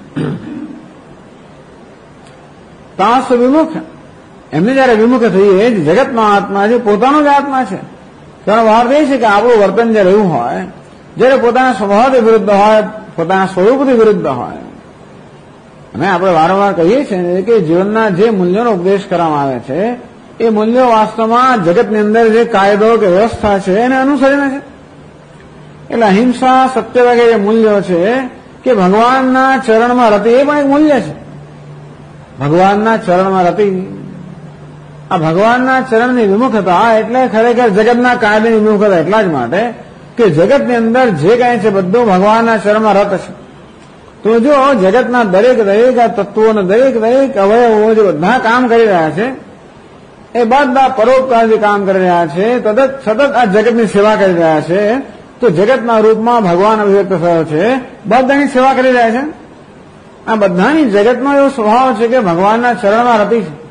S2: તાસ વિમુખ, એમને જયારે વિમુખ થઈએ જગતનો આત્મા છે, પોતાનો જ આત્મા છે. તેનો ભાવ એ છે કે આપણું વર્તન જે રહ્યું હોય, જયારે પોતાના સ્વભાવથી વિરુદ્ધ હોય, પોતાના સ્વરૂપથી વિરુદ્ધ હોય. અને આપણે વારંવાર કહીએ છીએ કે જીવનના જે મૂલ્યોનો ઉપદેશ કરવામાં આવે છે એ મૂલ્યો વાસ્તવમાં જગતની અંદર જે કાયદો કે વ્યવસ્થા છે એને અનુસરીને છે. એટલે અહિંસા, સત્ય વગેરે મૂલ્યો છે કે ભગવાનના ચરણમાં રતિ, એ પણ એક મૂલ્ય છે. ભગવાનના ચરણમાં રતિ, આ ભગવાનના ચરણની વિમુખતા એટલે ખરેખર જગતના કાયદાની વિમુખતા એટલા જ માટે કે જગતની અંદર જે કાંઈ છે બધું ભગવાનના ચરણમાં રત છે. તો જો જગતના દરેક આ તત્વોના દરેક અવયવો જે બધા કામ કરી રહ્યા છે એ બધા પરોપકારથી કામ કરી રહ્યા છે, સતત આ જગતની સેવા કરી રહ્યા છે. તો જગતના રૂપમાં ભગવાન અભિવ્યક્ત થયો છે, બધાની સેવા કરી રહ્યા છે. આ બધાની જગતનો એવો સ્વભાવ છે કે ભગવાનના ચરણમાં રતિ છે.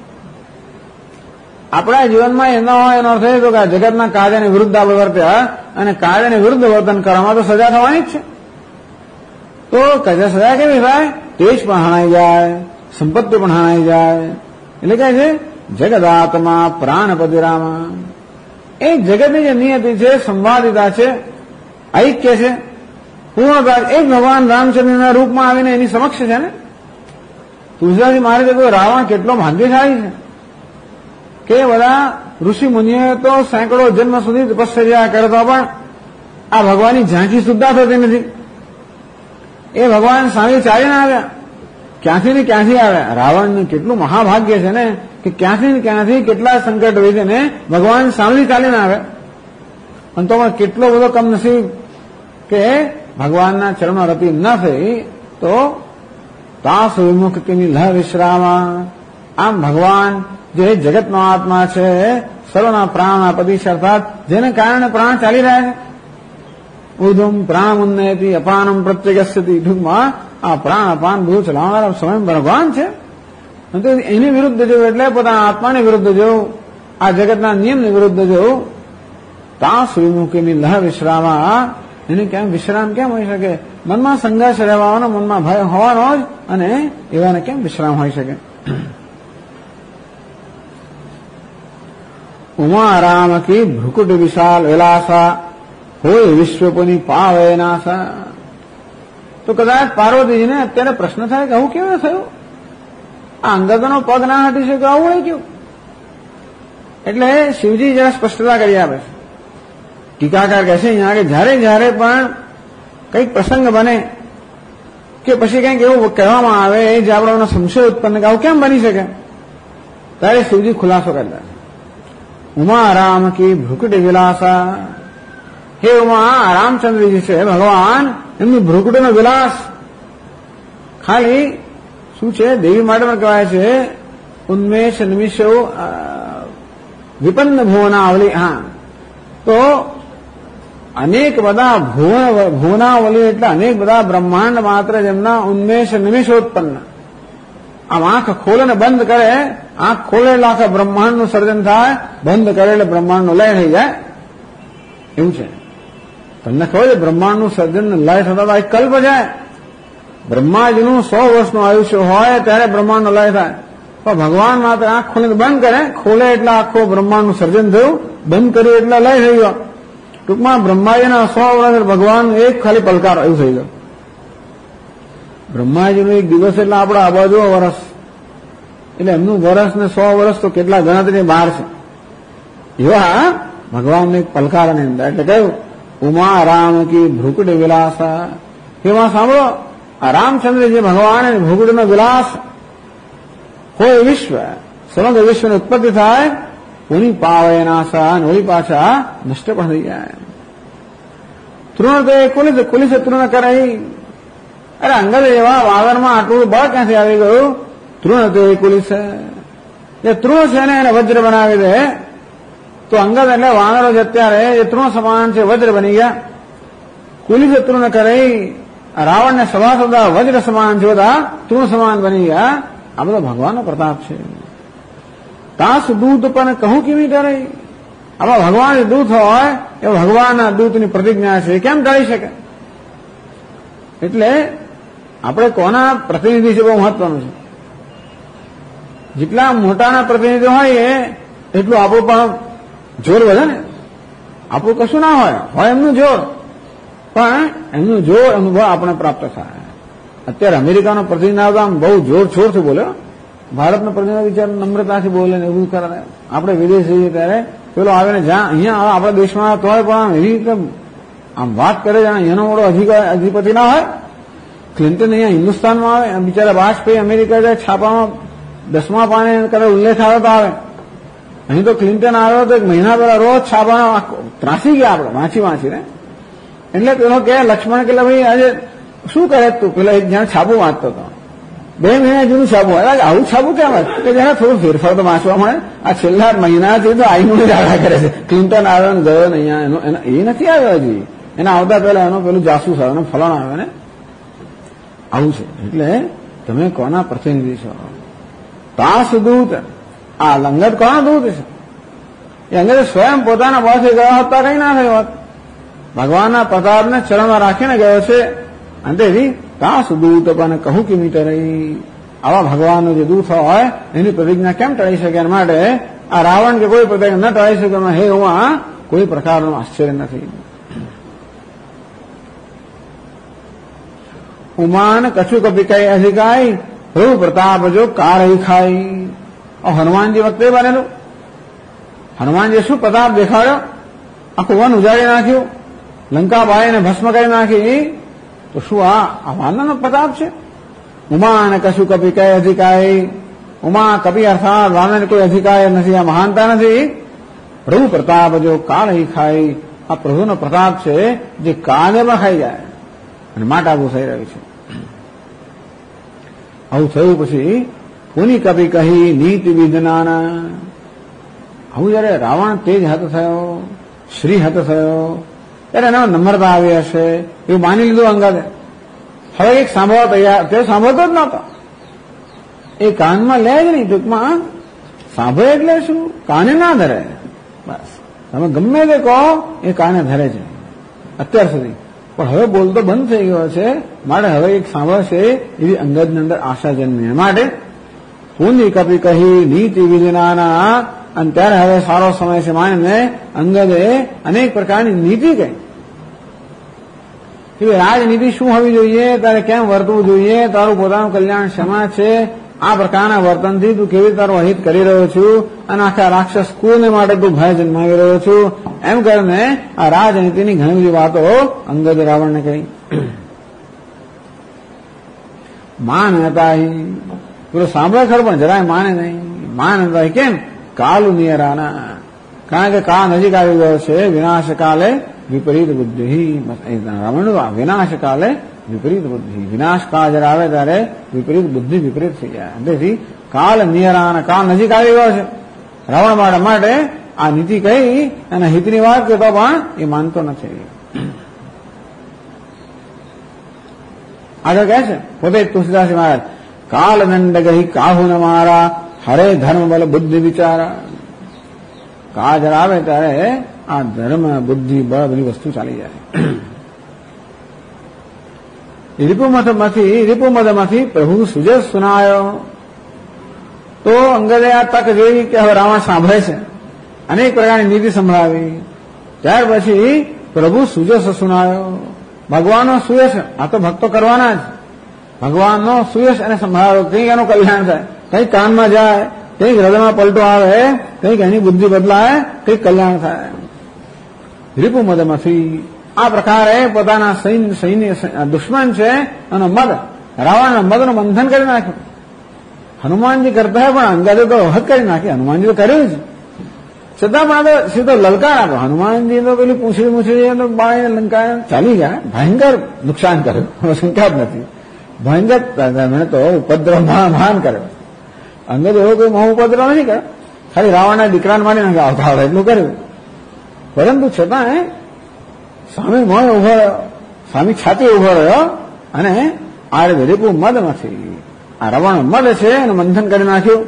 S2: આપણા જીવનમાં એ ન હોય એનો અર્થ એ તો કે જગતના કાર્યની વિરુદ્ધ આપણે વર્ત્યા, અને કાર્યની વિરુદ્ધ વર્તન કરવામાં તો સજા થવાની જ છે. તો સજા કેવી થાય? તેજ પણ હણાઈ જાય, સંપત્તિ પણ હણાઈ જાય. એટલે કહે છે જગદાત્મા પ્રાણપતિ રામા. એ જગતની જે નિયતિ છે, સંવાદિતા છે, ઐક્ય છે, પૂર્ણતા એક ભગવાન રામચંદ્રના રૂપમાં આવીને એની સમક્ષ છે ને. તુલસીદાસજી મહારાજે કહ્યું રાવણ કેટલો ભાગ્યશાળી છે કે બધા ઋષિ મુનિઓ તો સેંકડો જન્મ સુધી તપશ્ચર્યા કરતા પણ આ ભગવાનની ઝાંખી સુદ્ધા થતી નથી. એ ભગવાન સામે ચાલીને આવ્યા. ક્યાંથી ને ક્યાંથી આવ્યા. રાવણનું કેટલું મહાભાગ્ય છે ને કે ક્યાંથી ને ક્યાંથી કેટલા સંકટ હોય છે ને ભગવાન સામે ચાલીને આવ્યા. અને તો પણ કેટલો બધો કમનસીબ કે ભગવાનના ચરણો રતિ ન થઈ તો તાસ વિમુખ કિની લહ વિશ્રામા. આમ ભગવાન જે જગતનો આત્મા છે, સર્વના પ્રાણના પતિ અર્થાત જેને કારણે પ્રાણ ચાલી રહ્યા છે. ઉધમ પ્રાણ ઉન્નયતી અપાનમ પ્રત્યગસ્યતિ. ટૂંકમાં આ પ્રાણ અપાન બધું ચલાવનારા સ્વયં ભગવાન છે. એની વિરુદ્ધ જવું એટલે પોતાના આત્માની વિરુદ્ધ જવું, આ જગતના નિયમની વિરુદ્ધ જવું. તાસ વિમુખીની લહ વિશ્રામા. એને કેમ વિશ્રામ કેમ હોઈ શકે? મનમાં સંઘર્ષ રહેવાનો, મનમાં ભય હોવાનો જ, અને એવાને કેમ વિશ્રામ હોઈ શકે? ઉમા રામ કી ભ્રુકુટ વિશાલ વિલાસા હોય વિશ્વપુની પાવે નાસા. તો કદાચ પાર્વતીજીને અત્યારે પ્રશ્ન થાય કે આવું કેવું થયું? આ અંગદનો પગ ના હટી શકે આવું નહીં કેવું? એટલે શિવજી જરા સ્પષ્ટતા કરી આપે છે. ટીકાકાર કહે છે અહીંયા કે જયારે જયારે પણ કંઈક પ્રસંગ બને કે પછી કંઈક એવું કહેવામાં આવે જે આપણો સંશય ઉત્પન્ન કે આવું કેમ બની શકે, ત્યારે શિવજી ખુલાસો કરતા ઉમા રામ કી ભ્રુકુટ વિલાસા. હે ઉમા, રામચંદ્રજી છે ભગવાન, એમની ભ્રુકુટનો વિલાસ ખાલી શું છે? દેવી માટે કહેવાય છે ઉન્મેષ નિમિષો વિપન્ન ભુવનાવલી. હા, તો અનેક બધા ભુવનાવલી એટલે અનેક બધા બ્રહ્માંડ માત્ર જેમના ઉન્મેષ નિમિષોત્પન્ન. આમ આંખ ખોલે ને બંધ કરે, આંખ ખોલે એટલે આખા બ્રહ્માંડનું સર્જન થાય, બંધ કરે એટલે બ્રહ્માંડનું લય થઈ જાય. એવું છે. તમને ખબર છે બ્રહ્માંડનું સર્જન લય થતા એક કલ્પ જાય. બ્રહ્માજીનું 100 વર્ષનું આયુષ્ય હોય ત્યારે બ્રહ્માંડનો લય થાય. પણ ભગવાન માત્ર આંખ ખોલીને બંધ કરે, ખોલે એટલે આખું બ્રહ્માંડનું સર્જન થયું, બંધ કર્યું એટલે લય થઈ ગયો. ટૂંકમાં બ્રહ્માજીના 100 વર્ષ ભગવાન એક ખાલી પલકાર એવું થઈ ગયો. બ્રહ્માજીનું એક દિવસ એટલે આપણા આ બાજુ વર્ષ, એટલે એમનું વર્ષ ને 100 વર્ષ તો કેટલા ગણતરી બહાર છે. એવા ભગવાનને એક પલકારની અંદર એટલે કહ્યું ઉમા રામ કી ભ્રુકુટ વિલાસા. એમાં સાંભળો, આ રામચંદ્ર જે ભગવાન ભ્રુકુટનો વિલાસ હોય વિશ્વ, સમગ્ર વિશ્વની ઉત્પત્તિ થાય, ઉની પાવે નાસા, અને ઓલી પાછા નષ્ટ પણ થઈ જાય. તૃણ તો કુલિસ તૃણ કરાઈ. અરે અંગદ એવા વાગરમાં આટલું બળ ક્યાંથી આવી ગયું? તૃણ તો એ કુલિસ એ તૃણ છે ને એને વજ્ર બનાવી દે. તો અંગદ એટલે વાનરો જ અત્યારે એ તૃણ સમાન છે, વજ્ર બની ગયા. કુલિસ તૃણ કરાઈ. રાવણને સભાસદા વજ્ર સમાન છે, બધા તૃણ સમાન બની ગયા. આ બધો ભગવાનનો પ્રતાપ છે. તાસ દૂત પણ કહું કેવી ડરે? આમાં ભગવાન દૂત હોય એ ભગવાનના દૂતની પ્રતિજ્ઞા છે, કેમ ટાળી શકે? એટલે આપણે કોના પ્રતિનિધિ છે બહુ મહત્વનું છે. જેટલા મોટાના પ્રતિનિધિ હોય એટલું આપણું પણ જોર વધે ને. આપણું કશું ના હોય એમનું જોર, પણ એમનું જોર અનુભવ આપણે પ્રાપ્ત થાય. અત્યારે અમેરિકાનો પ્રતિનિધિ આવતા આમ બહુ જોર છોરથી બોલ્યો, ભારતનો પ્રતિનિધિ વિચાર નમ્રતાથી બોલે ને એવું કરે. આપણે વિદેશ જઈએ ત્યારે પેલો આવે ને જ્યાં અહીંયા આપણા દેશમાં તોય પણ આમ એવી રીતે આમ વાત કરે જાણે એનો મોટો અધિપતિ ના હોય. ક્લિન્ટન અહીંયા હિન્દુસ્તાનમાં આવે, બિચારા વાજપેયી અમેરિકા જાય, છાપામાં 10મા પાને કરે ઉલ્લેખ આવે તો આવે. અહીં તો ક્લિન્ટન આવ્યો તો 1 મહિના પહેલા રોજ છાપાનો ત્રાસી ગયા આપણે વાંચીને. એટલે પેલો કે લક્ષ્મણ કે ભાઈ આજે શું કરે તું? પેલા એક જણ છાપું વાંચતો હતો, 2 મહિના જૂનું છાપું. આવું છાપું કેમ કે જરા થોડું ફેરફાર તો વાંચવા મળે. આ છેલ્લા મહિનાથી તો આઈનું રાડા કરે છે. ક્લિન્ટન આવ્યો ને ગયો ને અહીંયા એ નથી આવ્યો હજી. એના આવતા પહેલા એનો પેલું જાસૂસ આવે, ફલાણ આવે ને આવું છે. એટલે તમે કોના પ્રતિનિધિ છો? તાસ દૂત. આ અંગદ કોના દૂત છે? એ અંગદ સ્વયં પોતાના બળથી ગયો હતા, કઈ ના થયો હોત. ભગવાનના પ્રતાપને ચરણમાં રાખીને ગયો છે. અંતેથી તાસ દૂત પણ કહું કે મીટર રહી. આવા ભગવાનનો જે દૂત હોય એની પ્રતિજ્ઞા કેમ ટળી શકે? એના માટે આ રાવણ કે કોઈ પ્રતિજ્ઞા ન ટળી શકે. હે હું કોઈ પ્રકારનું આશ્ચર્ય નથી. ઉમાન કછું કપી કઈ અધિકાય પ્રભુ પ્રતાપ જો કાર ખાઈ. હનુમાનજી વખતે બનેલું. હનુમાનજી શું પ્રતાપ દેખાડ્યો? આખું વન ઉજાડી નાખ્યું, લંકા બાળીને ભસ્મ કરી નાખી. તો શું આ વાનરનો પ્રતાપ છે? ઉમાન કશું કપી કઈ અધિકાય. ઉમા કપિ અર્થાત વાનર કોઈ અધિકાય નથી, આ મહાનતા નથી. પ્રભુ પ્રતાપ જો કાળ ખાઈ. આ પ્રભુનો પ્રતાપ છે જે કાળને પણ ખાઈ જાય અને માટે આવું થઈ રહ્યું છે. આવું થયું પછી પુની કપી કહી નીતિ વિધનાના. આવું જયારે રાવણ તેજ હત થયો, શ્રી હત થયો, ત્યારે એનામાં નમ્રતા આવી હશે એવું માની લીધું અંગદે. હવે એક સાંભળવા તૈયાર, તે સાંભળતો જ નહોતો. એ કાનમાં લે જ નહીં. ટૂંકમાં સાંભળે એટલે શું? કાને ના ધરે. બસ તમે ગમે તે કહો એ કાને ધરે છે અત્યાર સુધી. પણ હવે બોલતો બંધ થઈ ગયો છે, માટે હવે એક સાંભળશે એવી અંગદની અંદર આશા જન્મી. માટે પુની કપી કહી નીતિ વિજ્ઞાના. અને ત્યારે હવે સારો સમય છે માનીને અંગદે અનેક પ્રકારની નીતિ કહી કે રાજનીતિ શું હોવી જોઈએ, તારે કેમ વર્તવું જોઈએ, તારું પોતાનું કલ્યાણ શેમાં છે, આ પ્રકારના વર્તનથી તું કેવી રીતે તારું હિત કરી રહ્યો છું અને આખા રાક્ષસ કુળને માટે તું ભય જન્માવી રહ્યો છું. એમ કરીને આ રાજનીતિની ઘણી બધી વાતો અંગદે રાવણને કહી. માન હતા પૂરો સાંભળે ખરો પણ જરાય માને નહીં. માન હતા કેમ? કાલુ નિયરાના. કારણ કે કાળ નજીક આવી ગયો છે. વિનાશ કાલે વિપરીત બુદ્ધિ. રાવણ વિનાશ કાલે વિપરીત બુદ્ધિ. વિનાશ કાળ જયારે આવે ત્યારે વિપરીત બુદ્ધિ વિપરીત થઈ જાય. તેથી કાલ નિયરાના, કાળ નજીક આવી ગયો છે. રાવણ માટે આ નીતિ કહી અને હિતની વાત કહેતો પણ એ માનતો નથી. આગળ કહે છે પોતે તુલસીદાસ મહારાજ, કાલ દંડ ગહી કાહુ ન મારા, હરે ધર્મ બલ બુદ્ધિ વિચારા. કાળ જરા આવે ત્યારે આ ધર્મ બુદ્ધિ બળ બધી વસ્તુ ચાલી જાય. રિપુમદમાંથી પ્રભુ સુજસ સુનાયો. તો અંગદે આ તક જોઈ કે હવે રાવણ સાંભળે છે, અનેક પ્રકારની નીતિ સંભળાવી. ત્યાર પછી પ્રભુ સુજસ સુનાયો. ભગવાનનો સુયશ, આ તો ભક્તો કરવાના જ. ભગવાનનો સુયશ એને સંભળાવ્યો. કંઈક એનું કલ્યાણ થાય, કંઈક કાનમાં જાય, કંઈક હૃદયમાં પલટો આવે, કંઈક એની બુદ્ધિ બદલાય, કંઈક કલ્યાણ થાય. રિપુમદમાંથી આ પ્રકારે પોતાના સૈન્ય દુશ્મન છે અને મદ, રાવણના મદનું બંધન કરી નાખ્યું. હનુમાનજી કરતા હોય પણ અંગદે તો હદ કરી નાખી. હનુમાનજી તો કર્યું જ, છતાં પણ આ તો સીધો લલકાર આપો. હનુમાનજી તો પેલી પૂછડી બાળીને લંકા ચાલી ગયા, ભયંકર નુકસાન કર્યું, શંકા જ નથી. ભયંકર મને તો ઉપદ્રવ મહાન કર્યો. અંગદ એવો કોઈ મહા ઉપદ્રવ નથી કર્યો, ખાલી રાવણના દીકરાને મારી નાખે આવતા આવડે એટલું કર્યું. પરંતુ છતાં સામે મોય ઉભો રહ્યો, સામે છાતી ઉભો રહ્યો અને આ રીપુ મદ નથી. આ રાવણ મદ છે અને મંથન કરી નાખ્યું.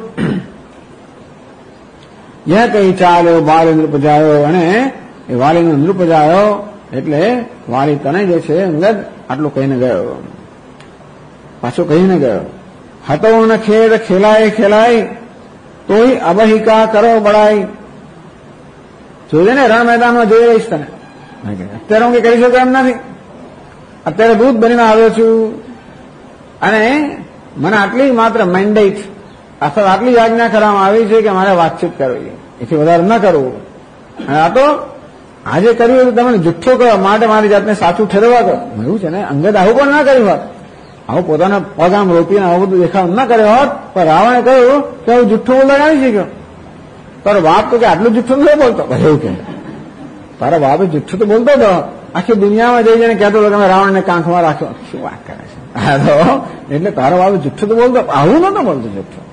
S2: યહ કઈ ચાલ્યો વાલી નૃપજાયો. અને એ વાલીનો નૃપજાયો એટલે વાલી તને જે છે અંગદ આટલું કહીને ગયો, પાછો કહીને ગયો. હતો ન ખેડ ખેલાય ખેલાય તોય અબહિકા કરો બળાઈ. જોજે ને રણ મેદાનમાં જોઈ રહીશ તને. અત્યારે હું કહી શકું એમ નથી. અત્યારે દૂત બનીને આવ્યો છું અને મને આટલી માત્ર મેન્ડેટ અથવા આટલી આજ્ઞા કરવામાં આવી છે કે મારે વાતચીત કરવી, એથી વધારે ન કરવું. અને આ તો આજે કર્યું તો તમે જુઠ્ઠો કરો માટે મારી જાતને સાચું ઠેરવા કરો. એવું છે ને, અંગદ આવું પણ ના કર્યું હોત, આવું પોતાના પગ આમ રોપીને આવું બધું દેખાવ ન કર્યો હોત. પણ રાવણે કહ્યું કે હું જુઠ્ઠું બોલતા જાણી શક્યો. તારો બાપ તો કે આટલું જુઠ્ઠું નથી બોલતો. એવું કે તારા બાપે જુઠ્ઠું તો બોલતો હતો, આખી દુનિયામાં જઈ જઈને કહેતો હતો કે મેં રાવણને કાંખમાં રાખ્યો. શું વાત કરે છે? હા તો એટલે તારો બાપ જુઠ્ઠું તો બોલતો, આવું નતો બોલતો જુઠ્ઠું.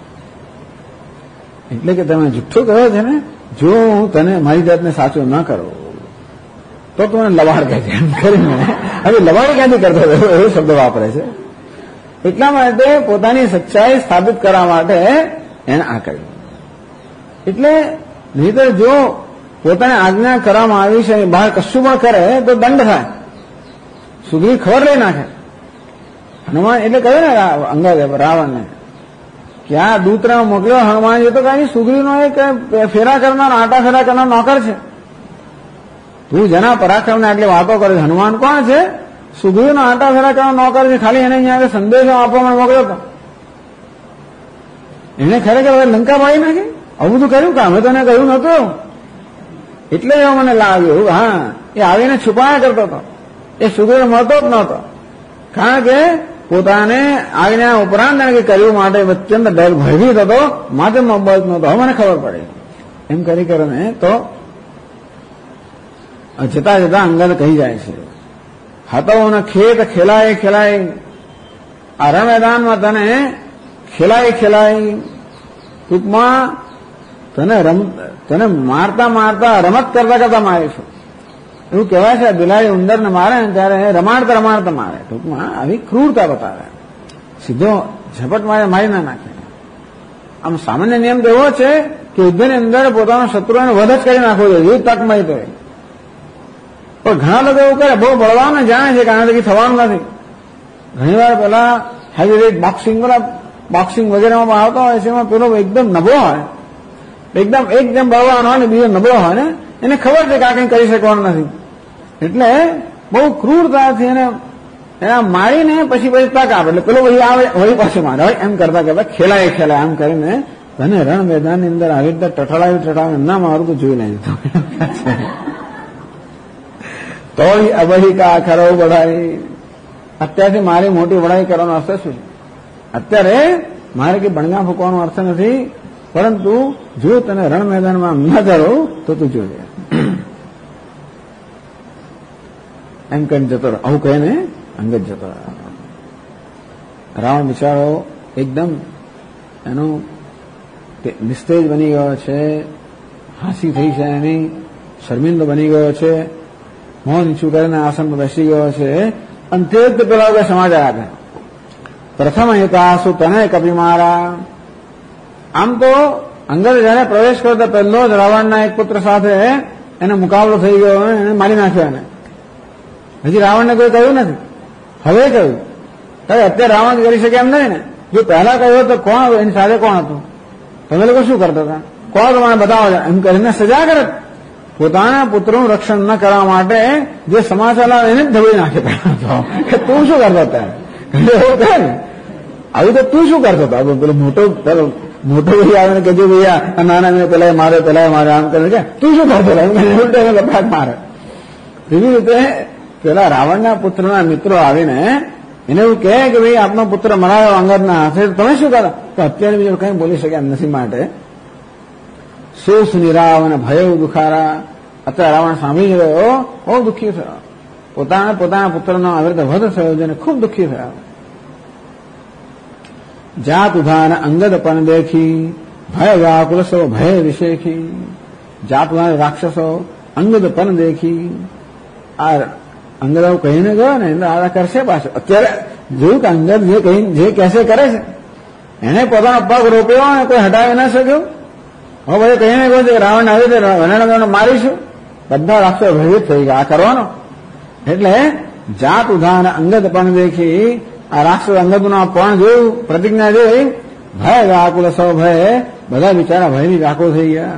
S2: એટલે કે તમે જુઠ્ઠું કહો છે ને, જો હું તને મારી જાતને સાચું ન કરું તો તું મને લવાડ કહે છે એમ કરીને. હવે લવાડ ક્યાંથી કરતો હતો એવો શબ્દ વાપરે છે. એટલા માટે પોતાની સચ્ચાઈ સ્થાપિત કરવા માટે એને આ કર્યું. એટલે નહીતર જો પોતાને આજ્ઞા કરવામાં આવી છે બહાર કશું પણ કરે તો દંડ થાય, સુગ્રીવ ખબર લઈ નાખે. હનુમાન એટલે કહ્યું ને અંગદ રાવણને કે આ દૂતરામ મોકલ્યો હનુમાનજી તો કઈ સુગ્રીવનો એક ફેરા કરનાર, આટા ફેરા કરનાર નોકર છે. તું જેના પરાક્રમને આટલી વાતો કરે, હનુમાન કોણ છે? સુગ્રીવનો આટા ફેરા કરવાનો નોકર છે, ખાલી એને અહીંયા સંદેશો આપવા માટે મોકલ્યો હતો. એને ખરેખર હવે લંકા બાળી નાખી, આવું બધું કર્યું કે અમે તો એને કહ્યું નતું. એટલે એવું મને લાગ્યું. હા, એ આવીને છુપાયા કરતો હતો. એ સુગ્રીવ મળતો જ નહોતો, કારણ કે પોતાને આજ્ઞા ઉપરાંત એને કર્યું માટે અત્યંત ભયભીત હતો, માટે મોબાઈલ નહોતો. હવે મને ખબર પડે એમ કરી કરીને તો જતા જતા અંગદ કહી જાય છે, હતો ખેત ખેલાય ખેલાય, આ રણ મેદાનમાં તને ખેલાય ખેલાય, ટૂંકમાં તને મારતા મારતા રમત કરતા કરતા મારીશું. એવું કહેવાય છે, બિલાડી ઉંદરને મારે ને ત્યારે રમાડતા રમાડતા મારે. ટૂંકમાં આવી ક્રૂરતા બતાવે, સીધો ઝપટ મારી ના નાખે. આમ સામાન્ય નિયમ તો એવો છે કે યુદ્ધની અંદર પોતાનો શત્રુને વધ જ કરી નાખવો જોઈએ, યુદ્ધ તક મળી તો. પણ ઘણા લોકો એવું કરે, બહુ બળવાને જાણે છે કે આનાથી થવાનું નથી. ઘણી વાર પેલા હેવી વેઇટ બોક્સિંગ વગેરેમાં આવતા હોય છે, એમાં પેલો એકદમ નબળો હોય, એકદમ બળવાનો હોય ને બીજો નબળો હોય ને, એને ખબર છે કે આ કંઈ કરી શકવાનું નથી, એટલે બહુ ક્રૂરતાથી એને એના મારીને પછી તક આપે. એટલે પેલો વળી આવે, વળી પાછું મારે. હવે એમ કરતા કરતા ખેલાય ખેલાય આમ કરીને તને રણ મેદાનની અંદર આવી રીતે ટઠળાવી ના મારું તો જોઈ નહીં તો અબહિકા ખરો બઢાઈ. અત્યારથી મારી મોટી વડાઈ કરવાનો અર્થ શું? અત્યારે મારે કે બણગા ફૂંકવાનો અર્થ નથી, પરંતુ જો તને રણ મેદાનમાં ન કરો તો તું જોજે. એમ કહીને જતો રહો. આવું કહીને અંગદ જતો રહ્યો. રાવણ બિચારો એકદમ એનો નિસ્તેજ બની ગયો છે, હાંસી થઈ છે એની, શર્મિંદો બની ગયો છે, મોં નીચું કરીને આસન પર બેસી ગયો છે. અને તે જ પેલા વગર સમાચાર આપે, પ્રથમ હિતાસુ તને કપી મારા. આમ તો અંગદ જયારે પ્રવેશ કરતા પહેલો જ રાવણના એક પુત્ર સાથે એને મુકાબલો થઈ ગયો, એને મારી નાખ્યો. એને હજી રાવણને કોઈ કહ્યું નથી, હવે કહ્યું. અત્યારે રાવણ કરી શકે એમ નહીં ને. જો પહેલા કહ્યું તો કોણ એની સાથે કોણ હતું, તમે લોકો શું કરતા હતા, કોણ તમારે બતાવો એમ કરીને સજા કરે. પોતાના પુત્રનું રક્ષણ ન કરવા માટે જે સમાચાર આવે એને જ ધબી નાખે પહેલા કે તું શું કરતો હતા. એવું કહે ને, આવું તો તું શું કરતો હતો. પેલો મોટો ભાઈ આવે ને કે જો ભૈયા નાના મેં પેલા મારે આમ કરે કે તું શું કરતો હતો, લપડાટ મારે. એવી રીતે પેલા રાવણના પુત્રના મિત્રો આવીને એને એવું કહે કે ભાઈ આપનો પુત્ર મરાયો અંગદના હાથે, તમે શું કરો. તો અત્યારે બીજું કઈ બોલી શકે એમ નથી. માટે શોષ નિરાવન ભય દુખારા. અત્યારે રાવણ સાંભળી રહ્યો, બહુ દુઃખી થયો. પોતાના પુત્રનો આવી રીતે વધ થયો છે, ખૂબ દુઃખી થયા. જાત ઉધાન અંગદ પણ દેખી, ભય વ્યાકુલ સો ભય વિશેખી. જાત ઉધાન રાક્ષસો અંગદ પણ દેખી. આ અંગદ આવું કહીને ગયો ને એટલે આ કરશે પાછો. અત્યારે જોયું કે અંગદ જે કહેશે કરે છે. એને પોતાનો પગ રોપ્યો અને કોઈ હટાવી ના શક્યો. હવે ભાઈ કહીને ગયો છે રાવણ આવી રીતે વનાને મારીશું. બધા રાક્ષસો ભયભીત થઈ ગયા આ કરવાનો. એટલે જાત ઉધાન અંગદ પણ દેખી. આ રાક્ષસ અંગદનું પણ જોયું, પ્રતિજ્ઞા જોઈ. ભય વ્યાકુલ સૌ ભય, બધા બિચારા ભયથી વ્યાકુળ થઈ ગયા.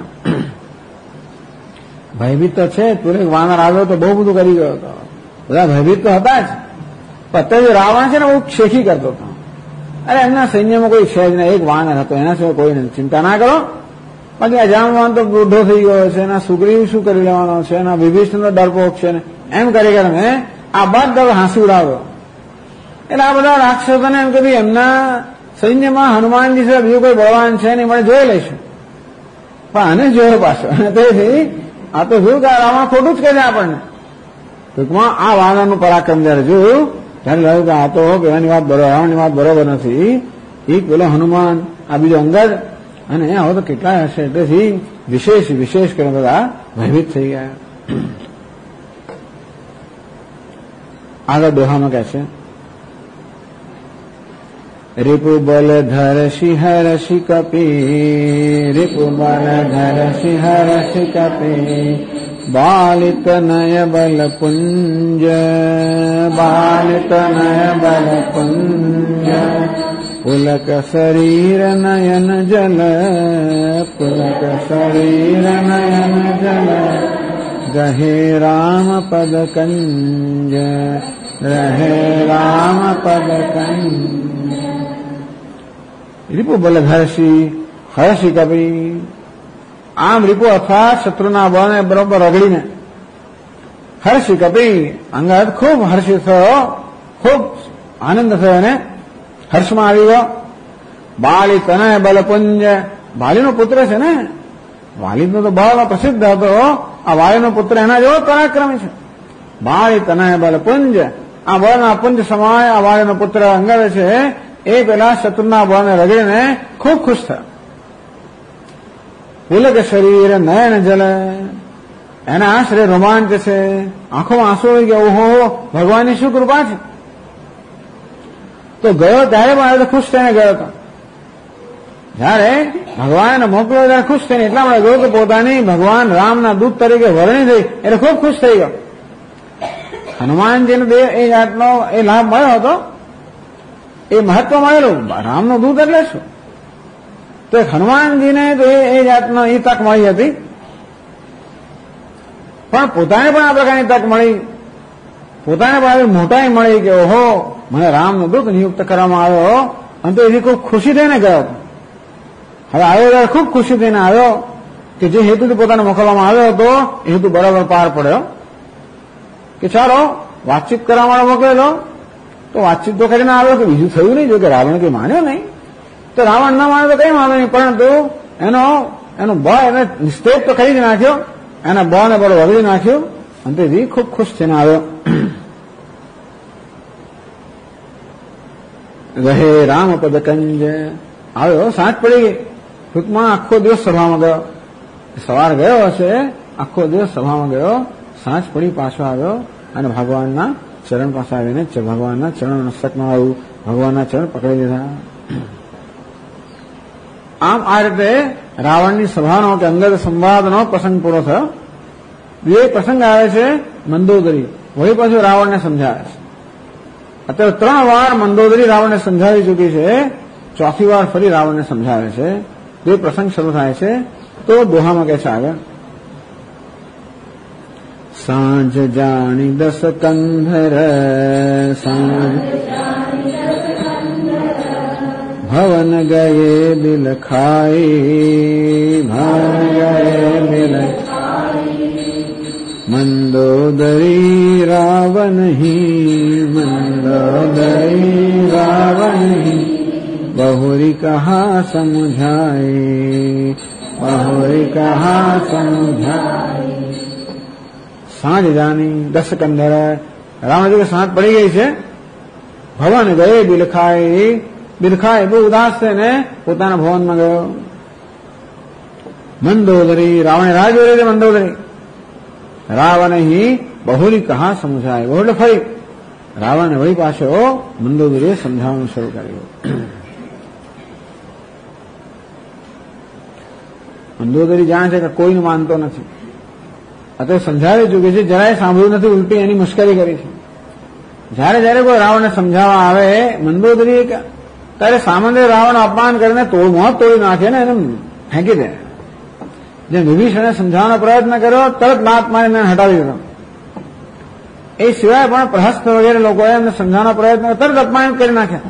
S2: ભયભીત તો છે, તુરંત વાનર આવ્યો તો બહુ બધું કરી ગયો હતો. બધા ભયભીત તો હતા જ. અત્યારે રાવણ છે ને બહુ શેખી કરતો હતો. અરે એમના સૈન્યમાં કોઈ છે જ નહીં, એક વાનર હતો, એના સિવાય કોઈ નથી. ચિંતા ના કરો. બાકી આ જામવાન તો બુઢો થઈ ગયો છે, એના સુગ્રીવ શું કરી લેવાનો છે, એના વિભીષણનો ડરપોક છે ને એમ કરી કરીને આ બધા હાંસી ઉડાવ્યો. એટલે આ બધા રાક્ષસોને એમ કે ભાઈ એમના સૈન્યમાં હનુમાનજી સિવાય બીજું કોઈ બળવાન છે નહીં, મને જોઈ લઈશું. પણ આને જોયો પાછો. તેથી આ તો જોયું કે રાવણ ખોટું જ કહે છે આપણને. ટૂંકમાં આ વાનરનું પરાક્રમ જયારે જોયું ત્યારે લાગ્યું કે આ તો પેલાની વાત બરોબર, રાવણની વાત બરોબર નથી. એક પેલો હનુમાન, આ બીજો અંગદ, અને હવે તો કેટલાય હશે. તેથી વિશેષ કરીને બધા ભયભીત થઈ ગયા. આગળ દોહામાં કહે છે, રિપુ બલ ધર શિહર શિકપી, રિપુ બલ ધર શિહર શિકપી, બાલિત નય બલ પુંજ, બાલિત નય બલ પુંજ, પુલક શરીર નયન જલ, પુલક શરીર નયન જલ, गहे राम पद कंज, रहे राम पद कंज। રીપુ બલઘર્ષી હર્ષી કપી, આમ રીપુ અથવા શત્રુના બળને બરોબર રગડીને હર્ષી કપી, અંગદ ખૂબ હર્ષિત થયો, ખૂબ આનંદ થયો અને હર્ષમાં આવી ગયો. બાળી તનય બલપુંજ, બાલીનો પુત્ર છે ને, વાલિદનો તો બળ પ્રસિદ્ધ હતો, આ વાલીનો પુત્ર એના જેવો પરાક્રમી છે. બાળી તનય બલપુંજ, આ બળના પુંજ સમાય આ વાલીનો પુત્ર અંગદ છે, એ પેલા શત્રુના બળને રગડીને ખૂબ ખુશ થયા. પુલક શરીર નયન જલ, એના આશરે રોમાંચ છે, આંખોમાં આંસુ આવી ગયા. ઓહો, ભગવાનની શું કૃપા છે. તો ગયો ત્યારે પણ ખુશ થઈને ગયો હતો. જયારે ભગવાન મોકલો ત્યારે ખુશ થઈને એટલા માટે ગયો કે પોતાની ભગવાન રામના દૂત તરીકે વર્ણી થઈ એટલે ખૂબ ખુશ થઈ ગયો. હનુમાનજીને એ જાતનો એ લાભ મળ્યો હતો, એ મહત્વ મળેલું. રામનો દૂત એટલે શું? તો હનુમાનજીને તો એ જાતનો એ તક મળી હતી, પણ પોતાને પણ આ પ્રકારની તક મળી, પોતાને પણ આવી મોટાઈ મળી કે ઓહો, મને રામનો દૂત નિયુક્ત કરવામાં આવ્યો. અને તો એની ખૂબ ખુશી થઈને ગયો. હવે આવ્યો ત્યારે ખૂબ ખુશી થઈને આવ્યો કે જે હેતુથી પોતાને મોકલવામાં આવ્યો હતો એ હેતુ બરાબર પાર પડ્યો. કે ચાલો વાતચીત કરવા માટે મોકલેલો, તો વાતચીત તો કરીને આવ્યો કે બીજું થયું નહીં. જો કે રાવણ કઈ માન્યો નહીં, તો રાવણ ના માને તો કઈ વાંધો નહીં, પરંતુ એનું બળ એને નિસ્તેજ તો કરી જ નાખ્યો, એના બળને બળ વગડી નાખ્યું. અંતેથી ખૂબ ખુશ થઈને આવ્યો. રહે રામ પદ કંજ, આવ્યો સાંજ પડી ગઈ. ટૂંકમાં આખો દિવસ સભામાં ગયો, સવાર ગયો હશે, આખો દિવસ સભામાં ગયો, સાંજ પડી પાછો આવ્યો અને ભગવાનના ચરણ પાસે આવીને ભગવાનના ચરણ મસ્તકમાં આવ્યું, ભગવાનના ચરણ પકડી લીધા. આમ આ રીતે રાવણની સભાનો કે અંગદ સંવાદનો પ્રસંગ પૂરો થયો. બે પ્રસંગ આવે છે મંદોદરી, વળી પાછું રાવણને સમજાવે છે. અત્યારે 3 વાર મંદોદરી રાવણને સમજાવી ચૂકી છે, ચોથી વાર ફરી રાવણને સમજાવે છે. બે પ્રસંગ શરૂ થાય છે તો દોહામાં કહે છે આગળ, સાંજ જાણી 10 કંધર, સાંજ ભવન ગયે બિલ ખાઈ, ભવન ગયે બિલ મંદોદરી રાવણ હી, મંદોદરી રાવણ હી, बहुरी कहा समझाए, बहुरी कहा समझाए. સાંજ જાની 10 કંધર, રાવણજી કે સાંજ પડી ગઈ છે. ભવન ગયે બિલખાય, બિલખાય બહુ ઉદાસ થઈને પોતાના ભવનમાં ગયો. મંદોદરી, રાવણે રાહ જોઈ રહી છે. મંદોદરી રાવણ હી બહુરી કહા સમજાય, બહુ એટલે ફરી રાવણને વળી પાછો મંદોદરીએ સમજાવવાનું શરૂ કર્યું. મંદોદરી જાણે છે કે કોઈને માનતો નથી, અત્યારે સમજાવી ચૂકી છે, જરાય સાંભળ્યું નથી, ઉલટી એની મુશ્કેલી કરી છે. જયારે જયારે કોઈ રાવણને સમજાવવા આવે, મંદોદરી ત્યારે સામાન્ય રાવણ અપમાન કરીને મોત તોડી નાખે ને એને ફેંકી દે. જે વિભીષણે સમજાવવાનો પ્રયત્ન કર્યો, તરત લાત મારીને હટાવી દીધો. એ સિવાય પણ પ્રહસ્ત વગેરે લોકોએ એમને સમજાવવાનો પ્રયત્ન તરત અપમાનિત કરી નાખ્યા.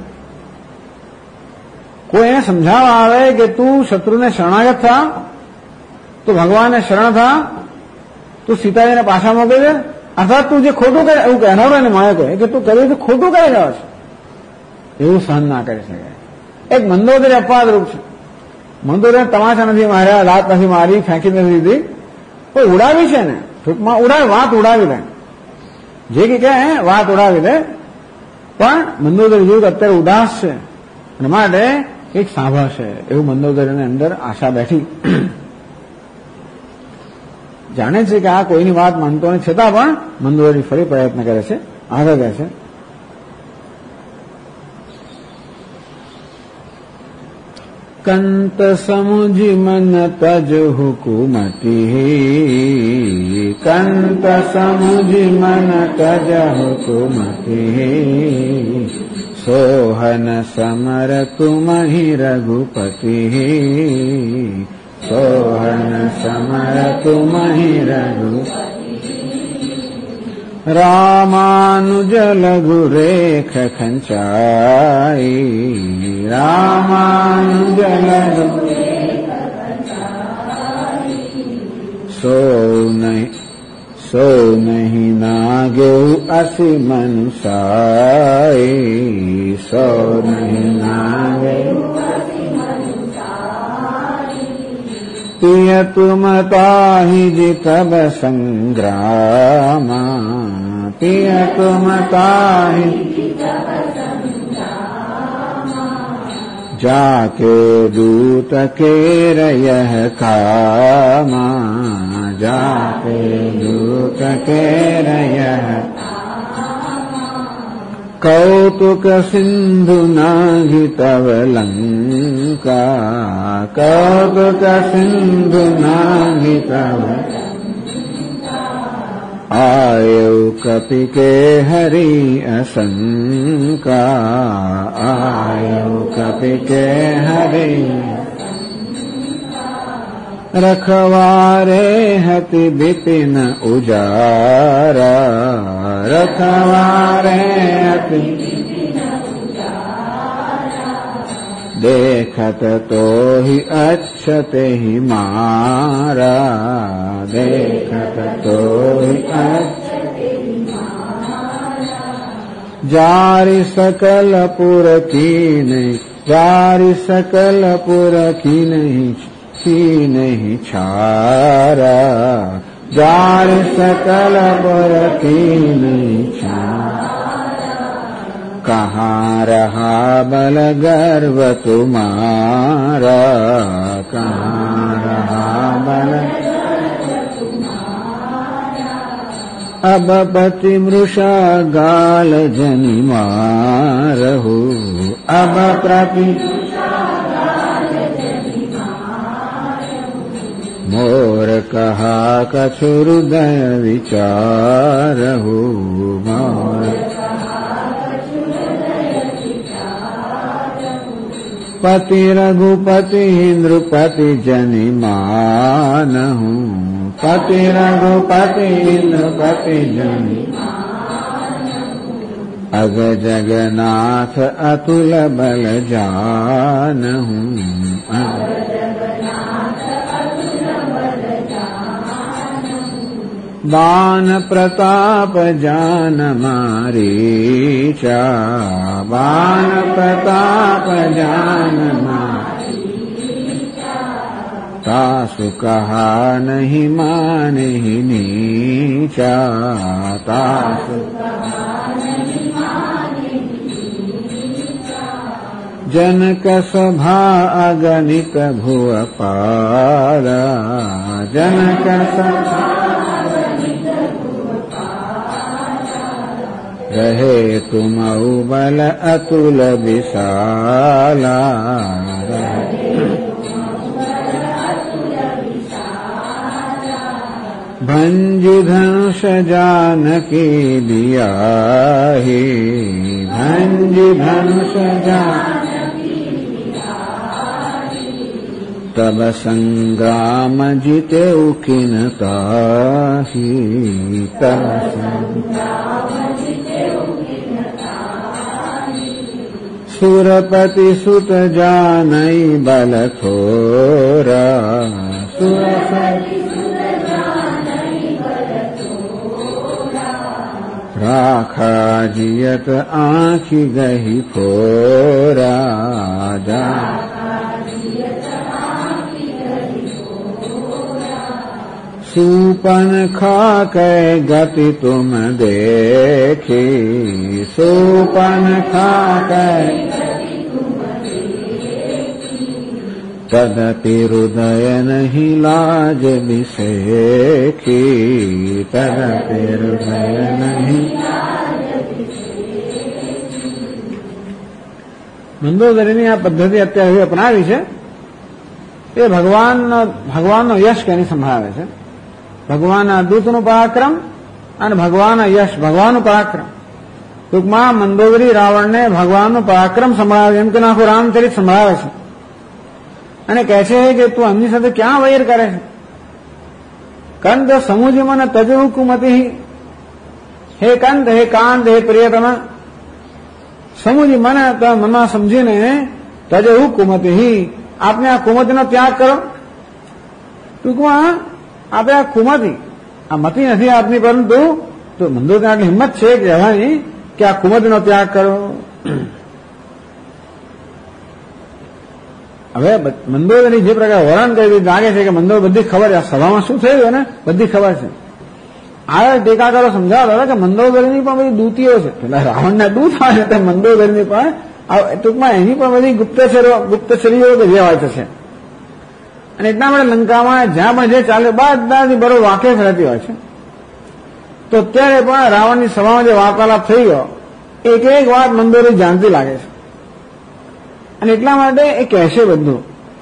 S2: કોઈ એને સમજાવવા આવે કે તું શત્રુને શરણાગત થા, તું ભગવાનને શરણ થા, તું સીતાજીને પાછા મોકલી દે, અથવા તું જે ખોટું કરે એવું કહેનારો એને મળે કોઈ કે તું કર્યું તો ખોટું કરી રહ્યો છે, એવું સહન ના કરી શકે. એક મંદોદરી અપવાદરૂપ છે. મંદોદરીને તમાશા નથી માર્યા, લાત નથી મારી, ફેંકી નથી દીધી, કોઈ ઉડાવી છે ને, ટૂંકમાં ઉડાવી, વાત ઉડાવી દે, જે કે વાત ઉડાવી દે. પણ મંદોદરી જેવું અત્યારે ઉદાસ છે અને માટે એક સાંભળશે એવું મંદોદરીની અંદર આશા બેઠી. જાણે છે કે આ કોઈની વાત માનતો નથી, છતાં પણ મંદોદરી ફરી પ્રયત્ન કરે છે, આગળ કહે છે, કંત સમુજી મન તજ હુકુમતી, કંત સમુજી મન તજ હુકુમતી, સોહન સમર તુમહી રઘુપતિ, સોહન સમર તુમહી રઘુપતિ. रामानुज लघु रेख खंचाई, रामानुज लघु सो नहीं नागे असि मनुसाई, सो नहीं नागे पिय तुम ताहि जितब संग्रामा, पिय तुम ताहि जाके दूत केर यह कामा, जाके दूत केर यह कौतुक सिंधु नाहि तव लंका, कौतुक सिंधु नाहि तव आयौ कपि के हरि असंका, आयौ कपि के हरि रखवारे हति बिपिन उजारा, रखवारे हति देखत तो ही अच्छते ही मारा, देखत तो ही अच्छते ही मारा। जारि सकल पुर की नहीं, जारि सकल पुर की नहीं छारा, जारि सकल पुर की नहीं छारा। कहाँ रहा बल गर्व तुम्हारा, कहाँ रहा बल अब पति मृषा गाल जनि मारहु, अब प्रति मोर कहा कछु हृदय विचारहु, मोर पति रघुपति नृपति जनि मानहु, पति रघुपति नृपति जनि अग जगन्नाथ अतुल बल जानहु, बान प्रताप जान मारीचा, बान प्रताप जान मारीचा। तासु कहा नहीं माने नीचा, तासु जनक सभा अगणित भुव पारा, जनक सभा रहे तुम बल अतुल विशाला, भंजु धनुष जानकी बियाही, भंजु धनुष जानकी तब संग्राम जितेउ किन ताहि, तब संग्राम सुरपति सुत जानई बल थोरा, सुरपति सुत जानई बल थोरा। राखा जियत आँखि गही फोरा, सूपन खाके गति तुम देखी, सूपन खाके तदपि हृदय नहीं लाज बिसेखी, तदपि हृदय नहीं। મંદોદરીની આ પદ્ધતિ અત્યારે હવે અપનાવી છે એ ભગવાનનો યશ કેની સંભળાવે છે. ભગવાનના દૂતનું પરાક્રમ અને ભગવાનના યશ, ભગવાનનું પરાક્રમ. ટૂંકમાં મંદોદરી રાવણને ભગવાનનું પરાક્રમ સંભળાવે, એમ કે આખું રામચરિત સંભળાવે છે અને કહે છે કે તું એમની સાથે ક્યાં વૈર કરે છે. કંદ સમુજમન તજ હુકુમતી, હે કંદ, હે કાંત, હે પ્રિયતમ, સમુજી મને મનમાં સમજીને તજે હું કુમતી, આપને આ કુમતીનો ત્યાગ કરો. ટૂંકમાં આપણે આ કુમતી, આ મતી નથી આપની, પરંતુ તો મંદોદરી આટલી હિંમત છે કહેવાની કે આ કુમતીનો ત્યાગ કરો. હવે મંદોદરી જે પ્રકાર વર્ણન કરી લાગે છે કે મંદોદરી બધી ખબર છે, આ સભામાં શું થયું ને બધી ખબર છે. આ ટેકાકારો સમજાવતા હતા કે મંદોદરીની પણ બધી દૂતીઓ છે. પેલા રાવણના દૂત આવે તો મંદોદરીની પણ ટૂંકમાં એની પણ બધી ગુપ્તચરીઓ કે જે હોય છે. અને એટલા માટે લંકામાં જ્યાં પણ જે ચાલે બધાથી બરોબર વાકેફ રહેતી હોય છે. તો અત્યારે પણ રાવણની સભામાં જે વાર્તાલાપ થઈ ગયો એક એક વાત મંદોદરી જાણતી લાગે છે. અને એટલા માટે એ કહેશે બધું.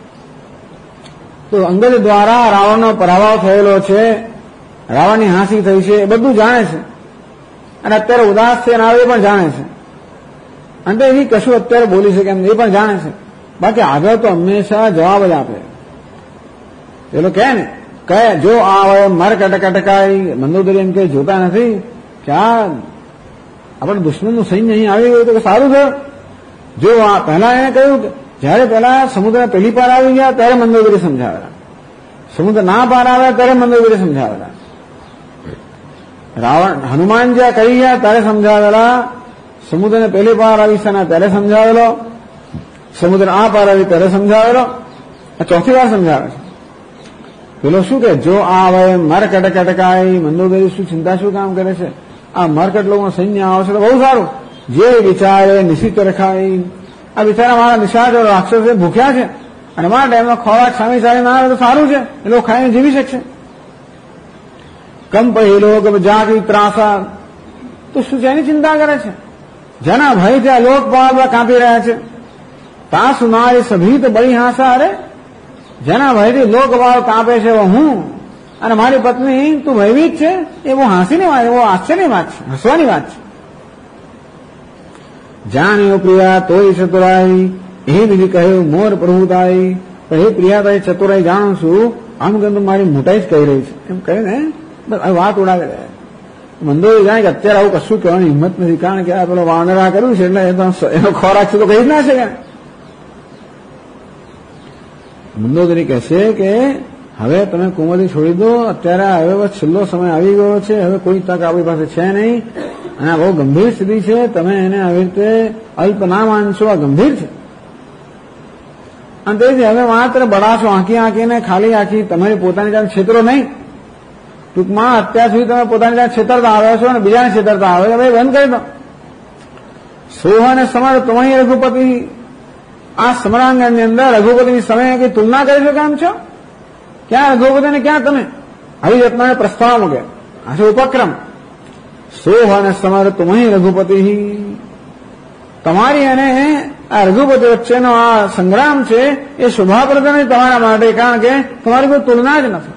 S2: તો અંગદ દ્વારા રાવણનો પરાભવ થયેલો છે, રાવણની હાંસી થઈ છે, એ બધું જાણે છે. અને અત્યારે ઉદાસ થઈને આવે એ પણ જાણે છે. અને એની કશું અત્યારે બોલી શકે એમ એ પણ જાણે છે. બાકી આગળ તો હંમેશા જવાબ જ આપે. પેલો કહે ને કહે જો આવે મર કટકટકાઈ, મંદોદરી એમ કે જોતા નથી કે આપણે દુશ્મનનું સૈન્ય અહીં આવી ગયું તો કે સારું છે. જો પહેલા એને કહ્યું કે જયારે પેલા સમુદ્ર પહેલી પાર આવી ગયા ત્યારે મંદોદરી સમજાવેલા, સમુદ્ર ના પાર આવ્યા ત્યારે મંદોદરી સમજાવેલા, રાવણ હનુમાન જ્યાં કહી ગયા ત્યારે સમજાવેલા, સમુદ્રને પહેલી પાર આવી સેના ત્યારે સમજાવેલો, સમુદ્ર આ પાર આવી ત્યારે સમજાવેલો, ચોથી વાર સમજાવે છે. પેલો શું કે જો આવે મર કટકટકાઈ, મંદોદરી શું ચિંતા શું કામ કરે છે, આ મરકટ લોકો સૈન્ય આવશે તો બહુ સારું. જે વિચારે નિશિત રખાય, આ બિચારા મારા નિશાચો રાક્ષસો ભૂખ્યા છે અને મારા ટાઈમમાં ખોરાક સામે સારી ના આવે તો સારું છે, એ લોકો ખાઈને જીવી શકશે. કંપ એ લોક જાગી ત્રાસા, તો શું છે એની ચિંતા કરે છે. જેના ભય ત્યાં લોકપાલ કાપી રહ્યા છે. તા સુનારી સભી તો બળી હાંસા, અરે જેના ભયથી લોકપાલ કાપે છે હું અને મારી પત્ની તું ભયભીત છે, એ બહુ હાંસીની વાત, બહુ આશ્ચર્યની વાત છે, હસવાની વાત છે. જાણ્યો પ્રિયા તોય ચતુરાઈ, એ બીજી કહ્યું મોર પ્રભુતાઈ, પણ હે પ્રિયા તારી ચતુરાઈ જાણું છું, આમ કે મારી મોટાઈ જ કહી રહી છે એમ કહે ને વાત ઉડાવે. મંદોદરી જાણે કે અત્યારે આવું કશું કહેવાની હિંમત નથી, કારણ કે આ પેલો વાનરા કર્યું છે એટલે એનો ખોરાક છે તો કહી જ ના શકે. મંદોદરી કહેશે કે હવે તમે કુમતી છોડી દો, અત્યારે હવે છેલ્લો સમય આવી ગયો છે, હવે કોઈ તક આપણી પાસે છે નહીં અને આ બહુ ગંભીર સ્થિતિ છે, તમે એને આવી રીતે અલ્પ ના માનશો, આ ગંભીર છે. અને તેથી હવે માત્ર બળાશો આંકી આંકીને ખાલી આંખી તમારી પોતાની જાત છેતરો નહીં. ટૂંકમાં અત્યાર સુધી તમે પોતાની જાત છેતરતા આવ્યા છો અને બીજાને છેતરતા આવે છે, ભાઈ બંધ કરી દો. સોહ અને સમર તમારી રઘુપતિ, આ સમરાંગણની અંદર રઘુપતિની સમય કઈ તુલના કરી શકો એમ છો? ક્યાં રઘુપતિ ને ક્યાં તમે? આવી રત્નાને પ્રસ્તાવ મૂકે, આ છે ઉપક્રમ. સોહ અને સમર તુમહી રઘુપતિ, તમારી અને આ રઘુપતિ વચ્ચેનો આ સંગ્રામ છે એ શોભાપ્રદ નહીં તમારા માટે, કારણ કે તમારી કોઈ તુલના જ નથી.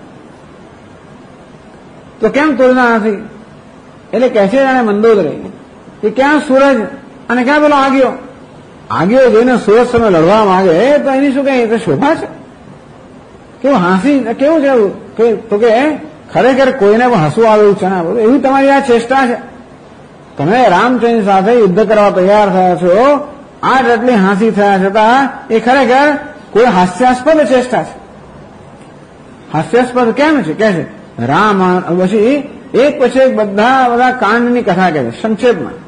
S2: તો કેમ તુલના નથી? એટલે કહે છે જાણે મંદોદરી કે ક્યાં સૂરજ અને ક્યાં પેલો આગિયો, આગિયો જોઈને સૂરજ સામે લડવા માંગે તો એની શું કઈ એ શોભા છે? કેવું હાંસી, કેવું છે તો કે ખરેખર કોઈને પણ હસવું આવે એવું છે ના બોલો, એવી તમારી આ ચેષ્ટા છે. તમે રામચંદ્ર સાથે યુદ્ધ કરવા તૈયાર થયા છો, આટલી હાંસી થયા છતાં એ ખરેખર કોઈ હાસ્યાસ્પદ ચેષ્ટા છે. હાસ્યાસ્પદ કેમ છે કે છે રામ, પછી એક પછી એક બધા કાંડની કથા કહે છે સંક્ષેપમાં.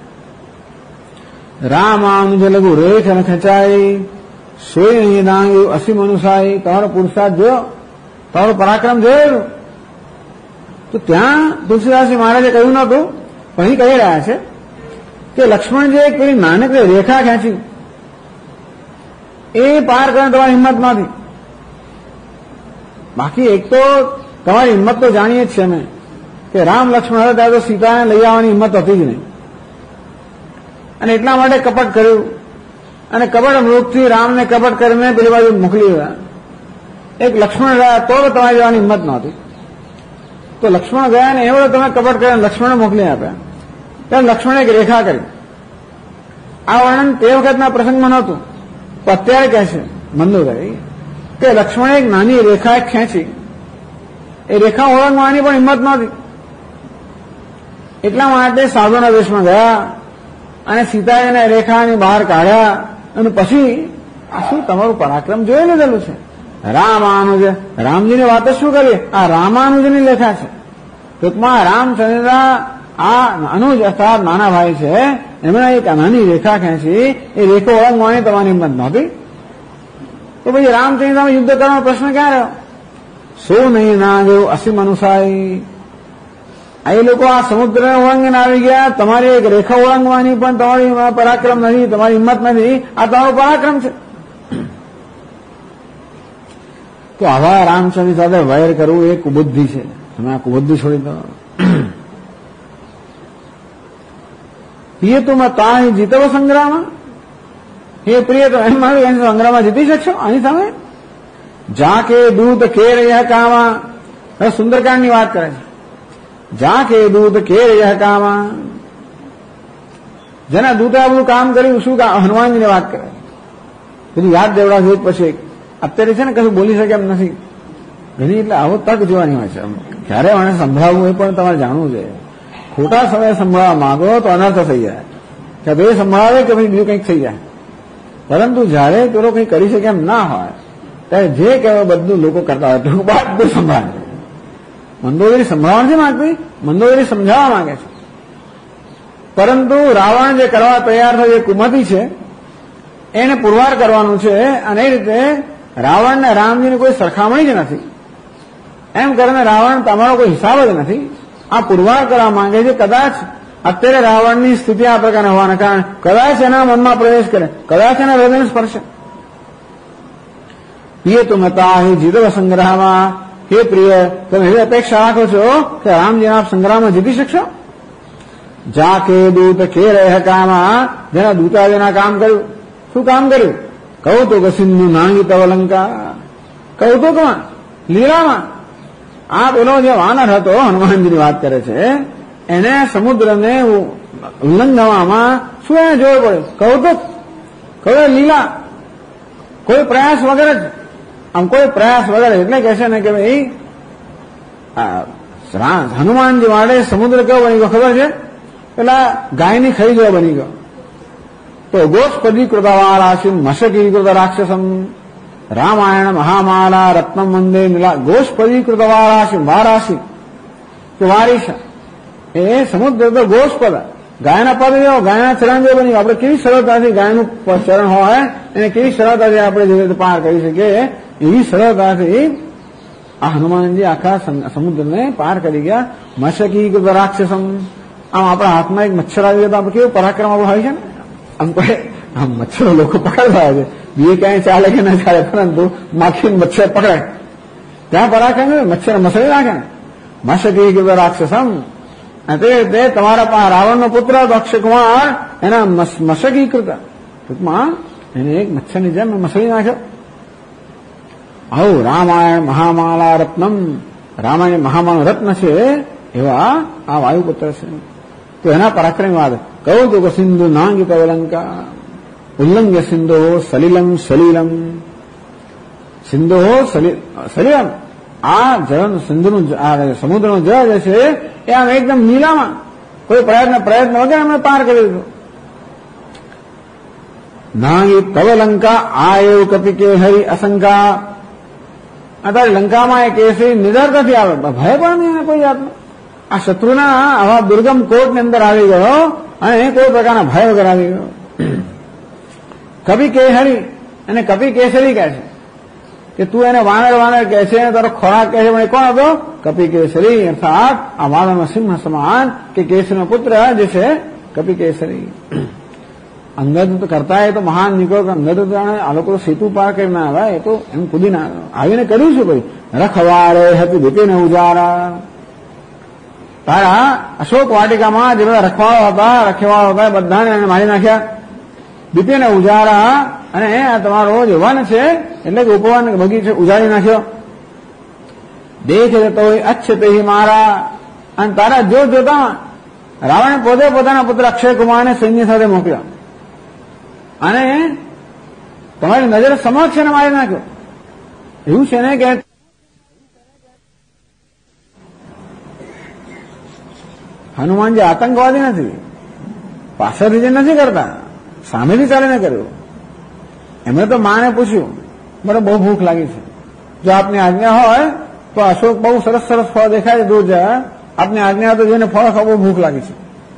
S2: રામાનુજ લઘુ રેખ અને ખેંચાઈ, સોય અહીં નાંગ્યું અસીમ અનુસાઈ, તમારો પુરુષાર્થ જોયો, તમારો પરાક્રમ જોયેલું. તો ત્યાં તુલસીદાસજી મહારાજે કહ્યું નતું, પણ અહીં કહી રહ્યા છે કે લક્ષ્મણજી એક પેલી નાનકડી રેખા ખેંચી, એ પાર કરવાની તમારી હિંમત નથી. બાકી એક તો તમારી હિંમત તો જાણીએ જ છે અમે કે રામ લક્ષ્મણ હતા ત્યારે તો સીતાને લઈ આવવાની હિંમત હતી જ નહીં, અને એટલા માટે કપટ કર્યું, અને કપટ મૃગથી રામને કપટ કરીને પેલી બાજુ મોકલી ગયા. એક લક્ષ્મણ રહ્યા તો તમારી જવાની હિંમત નહોતી. તો લક્ષ્મણ ગયા ને એવડો તમે કપટ કરીને લક્ષ્મણને મોકલી આપ્યા, ત્યારે લક્ષ્મણે એક રેખા કરી. આ વર્ણન તે વખતના પ્રસંગમાં નહોતું, તો અત્યારે કહે છે મંદોદરી કે લક્ષ્મણે એક નાની રેખા ખેંચી, એ રેખા ઓળંગવાની પણ હિંમત નહોતી. એટલા માટે સાધુના વેશમાં ગયા અને સીતાજીને રેખાની બહાર કાઢ્યા અને પછી આ શું તમારું પરાક્રમ જોઈ લીધેલું છે. રામાનુજ, રામજીની વાત જ શું કરીએ, આ રામાનુજની લેખા છે. ટૂંકમાં રામચંદ્ર આ અનુજ અર્થાત નાના ભાઈ છે, એમણે એક નાની રેખા ખેંચી, એ રેખો ઓળંગવાની તમારી હિંમત નહોતી. તો પછી રામચંદ્ર યુદ્ધ કરવાનો પ્રશ્ન ક્યાં રહ્યો? શું નહીં ના ગયું અસીમ અનુસારી. એ લોકો આ સમુદ્ર ઓળંગીને આવી ગયા, તમારી એક રેખા ઓળંગવાની પણ તમારી પરાક્રમ નથી, તમારી હિંમત નથી, આ તમારો પરાક્રમ છે. તો આવા રામચંદ્ર સાથે વૈર કરવું એ કુબુદ્ધિ છે. તમે આ કુબુદ્ધિ છોડી દો. પિયતુમ તાહી જીતવ સંગ્રામ, હે પ્રિય તો એમ મારું સંગ્રામમાં જીતી શકશો આની સામે? જા કે દૂધ કેર યહ કામા, હવે સુંદરકાંડની વાત કરે છે. જા કે દૂધ કેર યહ કામા, જેના દૂતે આ બધું કામ કર્યું, શું હનુમાનજીની વાત કરે. બધું યાદ દેવડા જોઈ પછી અત્યારે છે ને કશું બોલી શકે એમ નથી. ઘણી એટલે આવો તક જોવાની હોય છે. ક્યારે મને સંભળાવવું એ પણ તમારે જાણવું છે. ખોટા સમયે સંભળાવવા માંગો તો અનર્થ થઈ જાય, કે ભાઈ સંભળાવે કે ભાઈ બીજું કંઈક થઈ જાય. પરંતુ જયારે પેલો કંઈ કરી શકે એમ ના હોય ત્યારે જે કહેવાય બધું લોકો કરતા હોય તો બધું સંભળાવે. મંદોદરી સંભળાવવા નથી માંગતી, મંદોદરી સમજાવવા માંગે છે. પરંતુ રાવણ જે કરવા તૈયાર થયો એ કુમતી છે, એને પુરવાર કરવાનું છે. અને એ રીતે રાવણ ને રામજીની કોઈ સરખામણી જ નથી. એમ કરીને રાવણ તમારો કોઈ હિસાબ જ નથી. આ પુરવાર કરવા માંગે છે. કદાચ અત્યારે રાવણની સ્થિતિ આ પ્રકારે હોવાના કારણે કદાચ એના મનમાં પ્રવેશ કરે, કદાચ એના હૃદયને સ્પર્શે. પિય તુમ તાહી જીતવ સંગ્રામમાં, હે પ્રિય તમે એવી અપેક્ષા રાખો છો કે રામજી આપ સંગ્રામમાં જીતી શકશો? જા કે દૂત કે રેહ કામા, જેના દૂતાજીના કામ કર્યું. શું કામ કર્યું? કૌતુક સિંધુ નાંગી તવ લંકા, કૌતુકમાં, લીલામાં. આ પેલો જે વાનર હતો, હનુમાનજીની વાત કરે છે, એને સમુદ્રને ઉલ્લંઘવામાં શું એને જોર પડ્યું? કૌતુક, કોઈ લીલા, કોઈ પ્રયાસ વગર જ. આમ કોઈ પ્રયાસ વગર એટલે કહે છે ને કે ભાઈ હનુમાનજી માટે સમુદ્ર કેવો બની ગયો ખબર છે? પેલા ગાયની ખરી જેવો બની ગયો. તો ગોષ્પદીકૃતવારાશિ મશકીકૃત રાક્ષસમ રામાયણ મહામાલા રત્નમ વંદે નીલા. ગોષ્પદીકૃતવારાશિ, વારાશિ કે વારીશ, એ સમુદ્ર તો ગોષ્પદ, ગાયના પદ જેવો, ગાયના ચરણ જેવો બની ગયો. આપણે કેવી સરળતાથી ગાયનું ચરણ હોય એને કેવી સરળતાથી આપણે જે રીતે પાર કરી શકીએ, એવી સરળતાથી આ હનુમાનજી આખા સમુદ્રને પાર કરી ગયા. મશકીકૃત રાક્ષસમ, આમ આપણા હાથમાં એક મચ્છર આવી ગયો તો આપણે કેવું પરાક્રમ આપણું હોય છે ને. આમ કોઈ આમ મચ્છરો લોકો પકડવા છે, બીજે ક્યાંય ચાલે કે ના ચાલે, પરંતુ માખી મચ્છર પકડાય ત્યાં પરાક્રમ મચ્છર મસળી નાખે ને. મશકીકૃત રાક્ષસમ, તે તમારા રાવણનો પુત્ર અક્ષય કુમાર એના મશકીકૃત, ટૂંકમાં એને એક મચ્છરની જેમ મસળી નાખ્યો. આવું રામાયણ મહામાલા રત્નમ, રામાયણ મહામાનું રત્ન છે એવા આ વાયુપુત્ર છે. તો એના પરાક્રમ વાત. કૌતુક સિંધુ નાંગી તવ લંકા, ઉલ્લંઘ્ય સિંધો સલિલમ સલીલમ, સિંધો સલીલમ. આ જળ સિંધુનું સમુદ્રનું જળ જે છે એ આમ એકદમ નીલામાં, કોઈ પ્રયત્ન વગર અમે પાર કરી દીધું. નાંગી તવ લંકા આ એવું કપિ કે હરિ અશંકા. અત્યારે લંકામાં એ કેસરી નિડરતાથી આવે, ભય પણ નહીં કોઈ જાતનો. આ શત્રુના આવા દુર્ગમ કોટની અંદર આવી ગયો અને કોઈ પ્રકારના ભય વગર આવી ગયો. કપિ કેસરી, અને કપિ કેસરી કહે છે કે તું એને વાનર વાનર કહે છે, તારો ખોરાક કહે છે, પણ એ કોણ હતો? કપિ કેસરી, અર્થાત આ વાનરનો સિંહ સમાન કે કેસરીનો પુત્ર જે છે કપિ કેસરી. અંગદ કરતા એ તો મહાન નીકળ્યો કે અંગદ આ લોકો સેતુ પાર કરી ના આવે, એ તો એમ કૂદી ના આવીને કર્યું શું ભાઈ? રખવારે હતી દીપીને ઉજારા. તારા અશોક વાટિકામાં જે બધા રખવાળો હતા બધાને એને મારી નાખ્યા. દીપીને ઉજારા, અને આ તમારો જે વન છે એટલે કે ઉપવન બગીચો ઉજાડી નાખ્યો. દેખ જતો હોય અચ્છતે મારા, અને તારા જોતા રાવણે પોતે પોતાના પુત્ર અક્ષય કુમારને સૈન્ય સાથે મોકલ્યો અને તમારી નજર સમક્ષ એને મારી નાખ્યો. એવું છે ને કે હનુમાનજી આતંકવાદી નથી, પાછળથી જે નથી કરતા, સામેથી ચાલીને કર્યું. એમણે તો માને પૂછ્યું, મને બહુ ભૂખ લાગી છે, જો આપની આજ્ઞા હોય તો અશોક બહુ સરસ સરસ ફળ દેખાય દૂર જાય, આપની આજ્ઞા તો જોઈને ફળ ખાવા બહુ ભૂખ લાગી છે.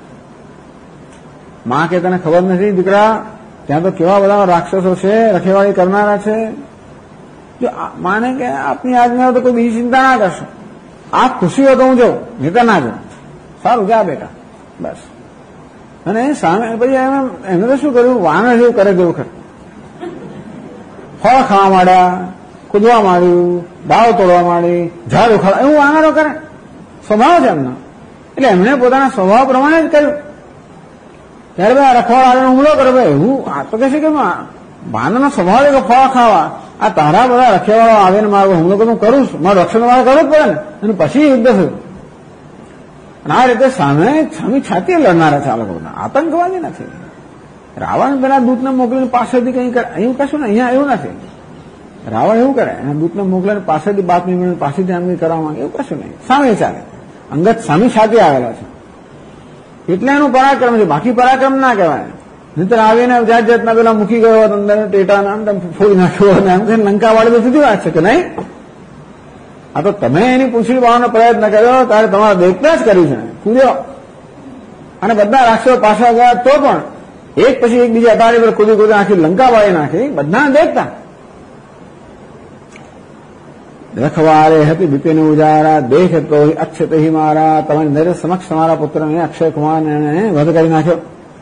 S2: માં કે તને ખબર નથી દીકરા, ત્યાં તો કેવા બધા રાક્ષસો છે, રખેવાળી કરનારા છે. જો માને કે આપની આજ્ઞા તો કોઈ બીજી ચિંતા ના કરશો, આપ ખુશી હોય તો હું જાઉં, નહીં તો ના જાઉં. સારું જા બેટા, બસ. અને સામે પછી એમને તો શું કર્યું, વાનર જેવું કરે તે વખત ફળ ખાવા માંડ્યા, કૂદવા માંડ્યું, દાવ તોડવા માંડી, ઝાડ ઉખાડવા, એવું વાનરો કરે, સ્વભાવ છે એમનો. એટલે એમણે પોતાના સ્વભાવ પ્રમાણે જ કર્યું. ત્યારે ભાઈ રખવાડ આવીને હુમલો કરે, ભાઈ એવું આ તો કહે છે કે વાનરનો સ્વભાવ છે કે ફળ ખાવા, આ તારા બધા રખેવાળો આવીને મારો હુમલો કરું કરું છું, મારું રક્ષણ મારે કરવું જ પડે ને, અને પછી યુદ્ધ થયું. અને આ રીતે સામી છાતી લડનારા છે આ લોકો, આતંકવાદી નથી. રાવણ પેલા દૂતને મોકલીને પાછળથી કંઈ કરે એવું કશું ને, અહીંયા એવું નથી. રાવણ એવું કરે, એના દૂતને મોકલીને પાછળથી બાતમી મળે, પાછળથી આમ કરવા માંગે, એવું કશું નહીં. સામે ચાલે, અંગત સામી છાતી આવેલા છે એટલે એનું પરાક્રમ છે, બાકી પરાક્રમ ના કહેવાય. નહીતર આવીને જાત જાતના પેલા મૂકી ગયો અંદર ટેટાના આમ ફોડી નાખ્યો અને એમ કહીને લંકા વાળી તો સીધી વાત છે કે નહીં. આ તો તમે એની પૂંછડી બાવાનો પ્રયત્ન કર્યો ત્યારે તમારા દેખતા જ કર્યું છે, કૂદ્યો, અને બધા રાક્ષસો પાછા ગયા તો પણ એક પછી એક બીજા અટારી પર કૂદી કૂદી આખી લંકા વાળી નાખી, બધા દેખતા. રખવારે હતી બિપિન ઉજારા, દેખ તો અક્ષત હિ મારા, તમારી નજર સમક્ષ તમારા પુત્રને અક્ષય કુમારને વધ કરી નાખ્યો.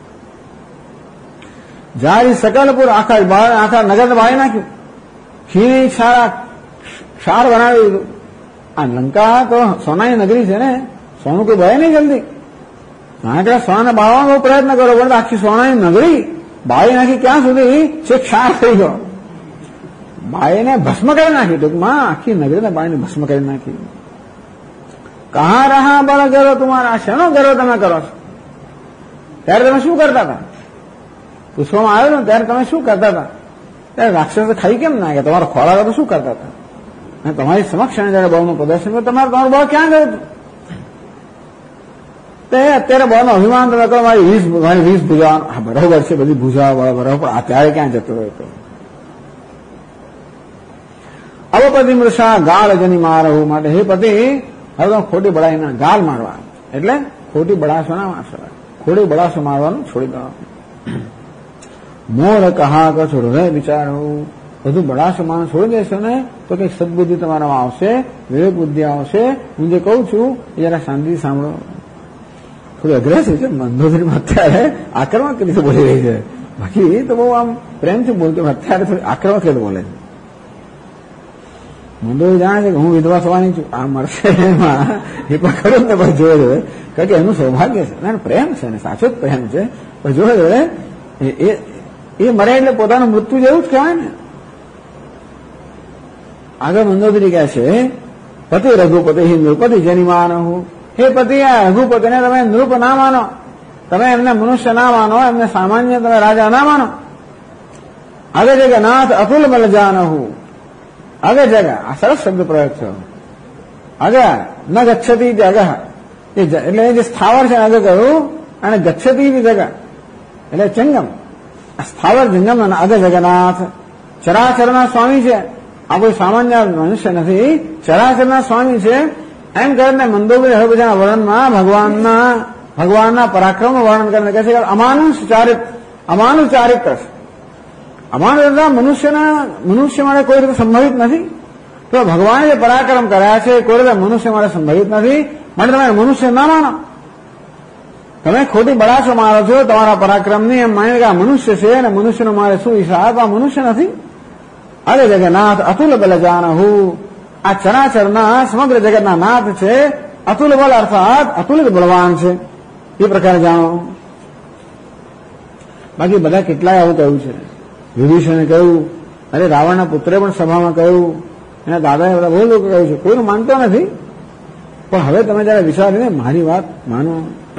S2: જારી સકલપુર આખા નગર બાળી નાખ્યું, ખીણી ક્ષાર બનાવી દીધું. આ લંકા તો સોનાની નગરી છે ને, સોનું કોઈ બળે નહીં જલ્દી. નાનકડા સોનાને બાળવાનો બહુ પ્રયત્ન કરો, પણ આખી સોનાની નગરી બાળી નાખી, ક્યાં સુધી છે ક્ષાર થઈ ગયો, બાળીને ભસ્મ કરી નાખી. ટૂંકમાં આખી નગરીને બાળીને ભસ્મ કરી નાખી. કહા રહા બળ ગરો તમારા, શેનો ગરો તમે કરો છો? ત્યારે તમે શું કરતા હતા? પૂછવામાં આવ્યો ને ત્યારે તમે શું કરતા હતા? ત્યારે રાક્ષસો ખાઈ કેમ ના ગયા? તમારો ખોરાક તો શું કરતા હતા? અને તમારી સમક્ષ જયારે બળનું પ્રદર્શન તમારું બળ ક્યાં ગયું હતું? તે અત્યારે બળનો અભિમાન તમે કરો, મારી 20 ભૂજા, હા બરોબર છે, બધી ભૂજા બરાબર, પણ અત્યારે ક્યાં જતો રહ્યો હતો? અવપતિ મૃષા ગાળ જની મારવું માટે, હે પતિ હવે તમે ખોટી બળાઈના ગાળ મારવા, એટલે ખોટી બળાશો ના મારશો, ખોટી બળાશો મારવાનું છોડી દો. મોર કહા કશો હૃદય વિચારો, બધું બળાશો મારવાનું છોડી દેશો ને તો કઈક સદબુદ્ધિ તમારામાં આવશે, વિવેક બુદ્ધિ આવશે. હું જે કહું છું એ જરા શાંતિથી સાંભળો. થોડી અગ્રેસિવ છે મંદોદરીમાં, અત્યારે આક્રમક રીતે બોલી રહી છે, બાકી તો બહુ આમ પ્રેમથી બોલતો, અત્યારે થોડી આક્રમક રીતે બોલે છે. મંદોદરી જાણે છે કે હું વિધવા થવાની છું, આ મળશે એમાં એ પણ ખરું ને, પણ જોડે જોડે કારણ કે એનું સૌભાગ્ય છે, ના પ્રેમ છે ને, સાચો જ પ્રેમ છે, પણ જોડે જોડે એ મરે એટલે પોતાનું મૃત્યુ જેવું જ કહેવાય ને. આગળ મંદોદરી કહે છે, પતિ રઘુપતિ હિ નૃપતિ જની માનો, હે પતિ આ રઘુપતિને તમે નૃપ ના માનો, તમે એમને મનુષ્ય ના માનો, એમને સામાન્ય તમે રાજા ના માનો. આગળ જગન્નાથ અતુલ બલ જાનહુ, આગળ જગા આ સરસ શબ્દ પ્રયોગ છે. આગળ ન ગચ્છતી જગા, એટલે જે સ્થાવર છે આગળ કહ્યું, અને ગચ્છતી જગા એટલે જંગમ, સ્થાવર જંગમ. આગળ જગન્નાથ ચરાચરના સ્વામી છે, આ કોઈ સામાન્ય મનુષ્ય નથી, ચરાચરના સ્વામી છે. એમ કરીને મંદોદરી હવે બધાના વર્ણનમાં ભગવાનના પરાક્રમનું વર્ણન કરીને કહે છે કે અમાનુષ ચારિત્ર છે. અમાનુષ મનુષ્ય માટે કોઈ રીતે સંભવિત નથી. તો ભગવાને જે પરાક્રમ કર્યા છે કોઈ રીતે મનુષ્ય માટે સંભવિત નથી, માટે તમે મનુષ્ય ના માનો. તમે ખોટી બળાશો મારો છો તમારા પરાક્રમની, એમ માની કે આ મનુષ્ય છે અને મનુષ્યનો મારે શું હિસાબ, આ મનુષ્ય નથી. અરે જગન્નાથ અતુલ બલ જાનહુ, આ ચરાચરના સમગ્ર જગતના નાથ છે. અતુલ બલ અર્થાત અતુલિત બળવાન છે, એ પ્રકારે જાણો. બાકી બધા કેટલાય આવું કહ્યું છે. વિભીષણે કહ્યું, અરે રાવણના પુત્રે પણ સભામાં કહ્યું, એના દાદાએ બધા બહુ લોકો કહ્યું છે, કોઈનું માનતો નથી. પણ હવે તમે જયારે વિચારીને મારી વાત માનો.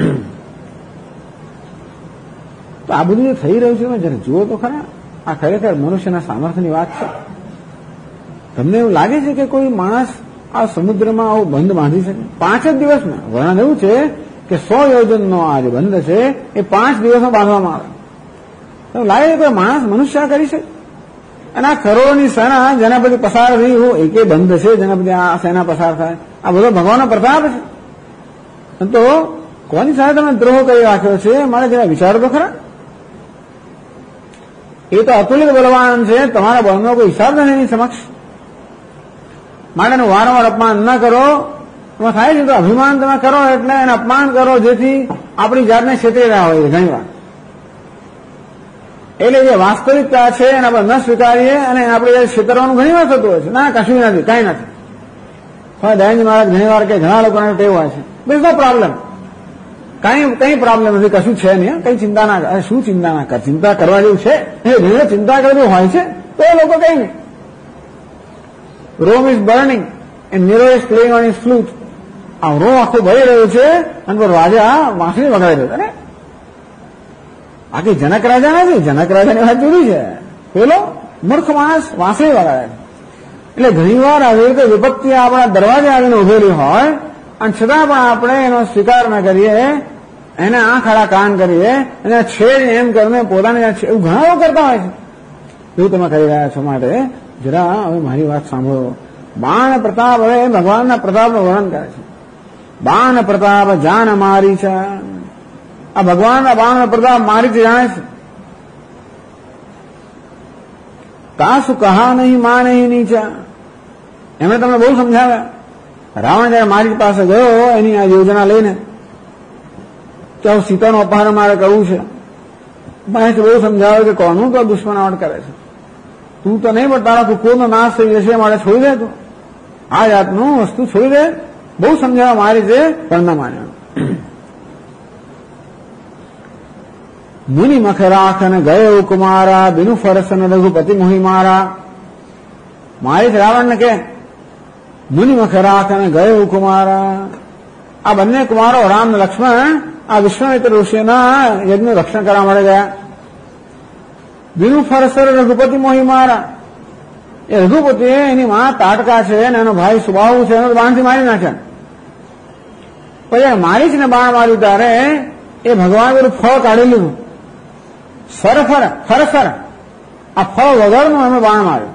S2: તો આ બધું જે થઈ રહ્યું છે જયારે જુઓ તો ખરા, આ ખરેખર મનુષ્યના સામર્થ્યની વાત છે. તમને એવું લાગે છે કે કોઈ માણસ આ સમુદ્રમાં આવું બંધ બાંધી શકે 5 જ દિવસમાં? વર્ણન એવું છે કે 100 યોજનનો આ જે બંધ છે એ 5 દિવસમાં બાંધવામાં આવે. તો લાગે કોઈ માણસ મનુષ્ય કરી છે? અને આ કરોડોની સેના જેના પછી પસાર થઈ હું એકે બંધ છે જેના પછી આ સેના પસાર થાય, આ બધો ભગવાનનો પ્રતાપ છે. તો કોની સાથે તમે દ્રોહ કરી રાખ્યો છે? મારે જરા વિચારો તો ખરા. એ તો અતુલિત બલવાન છે, તમારા બળનો કોઈ હિસાબ નથી એની સમક્ષ. માટે એનું વારંવાર અપમાન ન કરો. એમાં થાય છે તો અભિમાન તમે કરો એટલે એને અપમાન કરો જેથી આપણી જાતને છેતરી રહ્યા હોય ઘણી વાર. એટલે જે વાસ્તવિકતા છે એને આપણે ન સ્વીકારીએ અને આપણે છેતરવાનું ઘણી વાર થતું હોય છે. ના, કશું નથી, કઈ નથી. દયાનંદ મહારાજ ઘણી વાર કે ઘણા લોકોને ટેવ હોય છે, there's no problem, કઈ પ્રોબ્લેમ નથી, કશું છે નહીં, કઈ ચિંતા ના કર. શું ચિંતા ના કર? ચિંતા કરવા જેવું છે? ઘણી ચિંતા કરવી હોય છે તો એ લોકો કઈ નહીં. Rome is burning and Nero is playing on his flute. આ રોમ આખું ભરી રહ્યું છે અને રાજા વાંસળી વગાડી રહ્યો. આખી જનક રાજા નથી, જનક રાજાની વાત જુદી છે, પેલો મૂર્ખ માણસ વાંસળી વગાડે. એટલે ઘણી વાર આવી રીતે વિપત્તિ આપણા દરવાજે આવીને ઉભેલી હોય અને છતાં પણ આપણે એનો સ્વીકાર ન કરીએ, એને આંખ આડા કાન કરીએ અને છેડ એમ કરીને પોતાને એવું ઘણા લોકો કરતા હોય છે. એવું તમે કરી રહ્યા છો. માટે જરા હવે મારી વાત સાંભળો. બાણ પ્રતાપ, હવે ભગવાનના પ્રતાપનું વર્ણન કરે છે. બાણ પ્રતાપ જાન મારી છે. આ ભગવાનના બાણનો પ્રતાપ મારી છે જાણે છે. કાસુ કહા નહીં માં નહીં નીચા. એમણે તમને બહુ સમજાવ્યા. રાવણ જયારે મારી પાસે ગયો એની આ યોજના લઈને કે હું સીતાનું અપહરણ મારે કરવું છે, મને બહુ સમજાવ્યું કે કોનું તો દુશ્મનાવટ કરે છે, તું તો નહીં પણ તારા કુકુરનો નાશ થઈ જશે, મારે છોડી દે, તું આ જાતનું વસ્તુ છોડી દે. બહુ સમજાવવા મારી છે પણ ન માન્યો. મુનિ મખરાખન ગયો કુમારા બિનુ ફરસન રઘુપતિ મોહી મારા. મારી રાવણને કે મુનિ મખરાખન ગયો કુમારા. આ બંને કુમારો રામ અને લક્ષ્મણ આ વિશ્વામિત્ર ઋષિના યજ્ઞનું રક્ષણ કરવા માટે ગયા. બિનુ ફરસર રઘુપતિ મોહી મારા. એ રઘુપતિ એની માં તાટકા છે અને એનો ભાઈ સુબાહુ છે, એનો બાણથી મારી નાખ્યા. પછી મારી જ ને બાણ માર્યું ત્યારે એ ભગવાન બધું ફળ કાઢી લીધું. ફરફર આ ફળ વગરનું અમે બાણ માર્યું.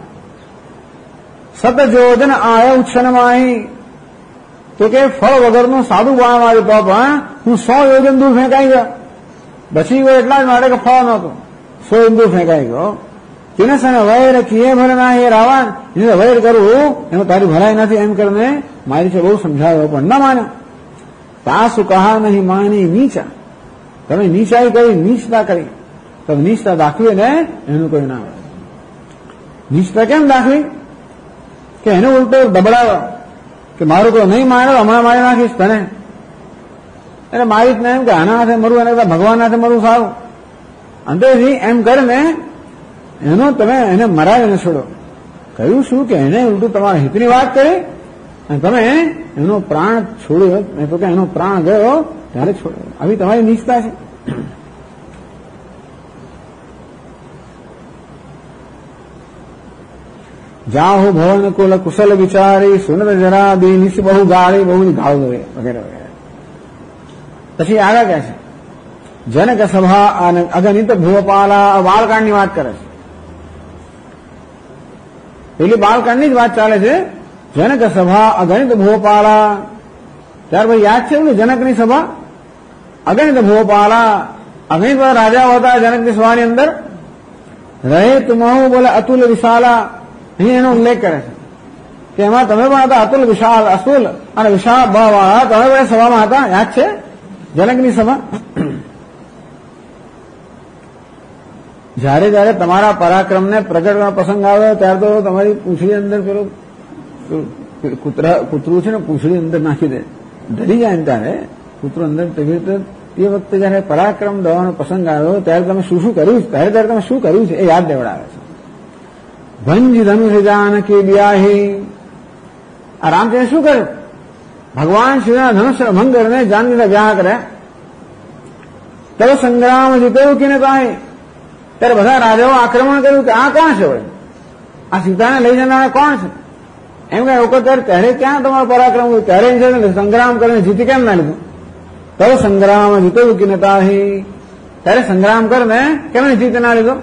S2: સતજોજન આય ઉચ્છનમાહી. તો કે ફળ વગરનું સાદું બાણ માર્યું તો પણ હું 100 યોજન દૂર ફેંકાઈ ગયો. બચી ગયો એટલા જ માટે કે ફળ નહોતું, 100 યોજન દૂર ફેંકાઈ ગયો. તેને સામે વૈર કીએ ભલે ના એ રાવણ, એને વૈર કરવું એમાં તારી ભલાઈ નથી એમ કરીને મારી છે બહુ સમજાવ્યો પણ ન માન્યો. તાસુ કહા નહીં માની નીચા. તમે નીચાઈ કરી, નીચતા કરી, તમે નીચતા દાખવી ને એનું કોઈ ના આવે. નીચતા કેમ દાખવી? કે એને ઉલટો દબડાવ્યો કે મારું કોઈ નહીં માર્યો, હમણાં મારી નાખીશ તને. એટલે મારી ને એમ કે આના હાથે મરવું એને ભગવાન હાથે મરવું સારું. અંતેથી એમ કરીને એનો તમે એને મરાવીને છોડો. કહ્યું શું કે એને ઉલટું તમારા હિતની વાત કરી અને તમે એનો પ્રાણ છોડ્યો. નહીં તો કે એનો પ્રાણ ગયો ત્યારે છોડ્યો. આવી તમારી નીચતા છે. જાહુ ભવન કુલ કુશલ વિચારી સુનર જરા દી નિશ બહુ ગાળી બહુ ઘાવ વગેરે વગેરે. પછી આગળ કહે છે જનક સભા અગણિત ભૂપાલા. બાળકાંડની વાત કરે છે. પેલી બાળકાંડની જ વાત ચાલે છે. જનક સભા અગણિત ભૂપાલા. ત્યાર પછી યાદ છે ને જનકની સભા અગણિત ભૂપાલા. અગણિત રાજાઓ હતા જનકની સભાની અંદર. રહે તુમહુ બોલે અતુલ વિશાલા. અહીં એનો ઉલ્લેખ કરે છે કે એમાં તમે પણ હતા અતુલ વિશાલ અતુલ અને વિશાળ ભાવવાળા. તમે પણ સભામાં હતા, યાદ છે જનકની સભા. જયારે જયારે તમારા પરાક્રમને પ્રગટ કરવા પ્રસંગ આવ્યો ત્યારે તો તમારી પૂંછડી અંદર પેલું કૂતરું છે ને પૂંછડી અંદર નાખી દે, ડરી જાય ને ત્યારે કૂતરું અંદર. તેવી રીતે એ વખતે જયારે પરાક્રમ દવાનો પ્રસંગ આવ્યો ત્યારે તમે શું શું કર્યું, ત્યારે તમે શું કર્યું છે એ યાદ દેવડાવે છે. ભંજ ધનુષ જાનકી બ્યાહી. આ રામચંદ્ર શું કર્યું? ભગવાન શ્રીના ધનુષ ભંગ કરીને જાનકીના વ્યાહ કર્યા. તબ સંગ્રામ જીતેવું કે કાંઈ. ત્યારે બધા રાજાઓ આક્રમણ કર્યું કે આ કોણ છે? ભાઈ આ સીતાને લઈ જનારા કોણ છે? એમ કે લોકો ત્યારે ક્યાં તમારો પરાક્રમ હોય? ત્યારે સંગ્રામ કરીને જીતી કેમ ના લીધું? તવ સંગ્રામ જીતો કિનતા ત્યારે સંગ્રામ કરને કેમ જીત ના લીધો?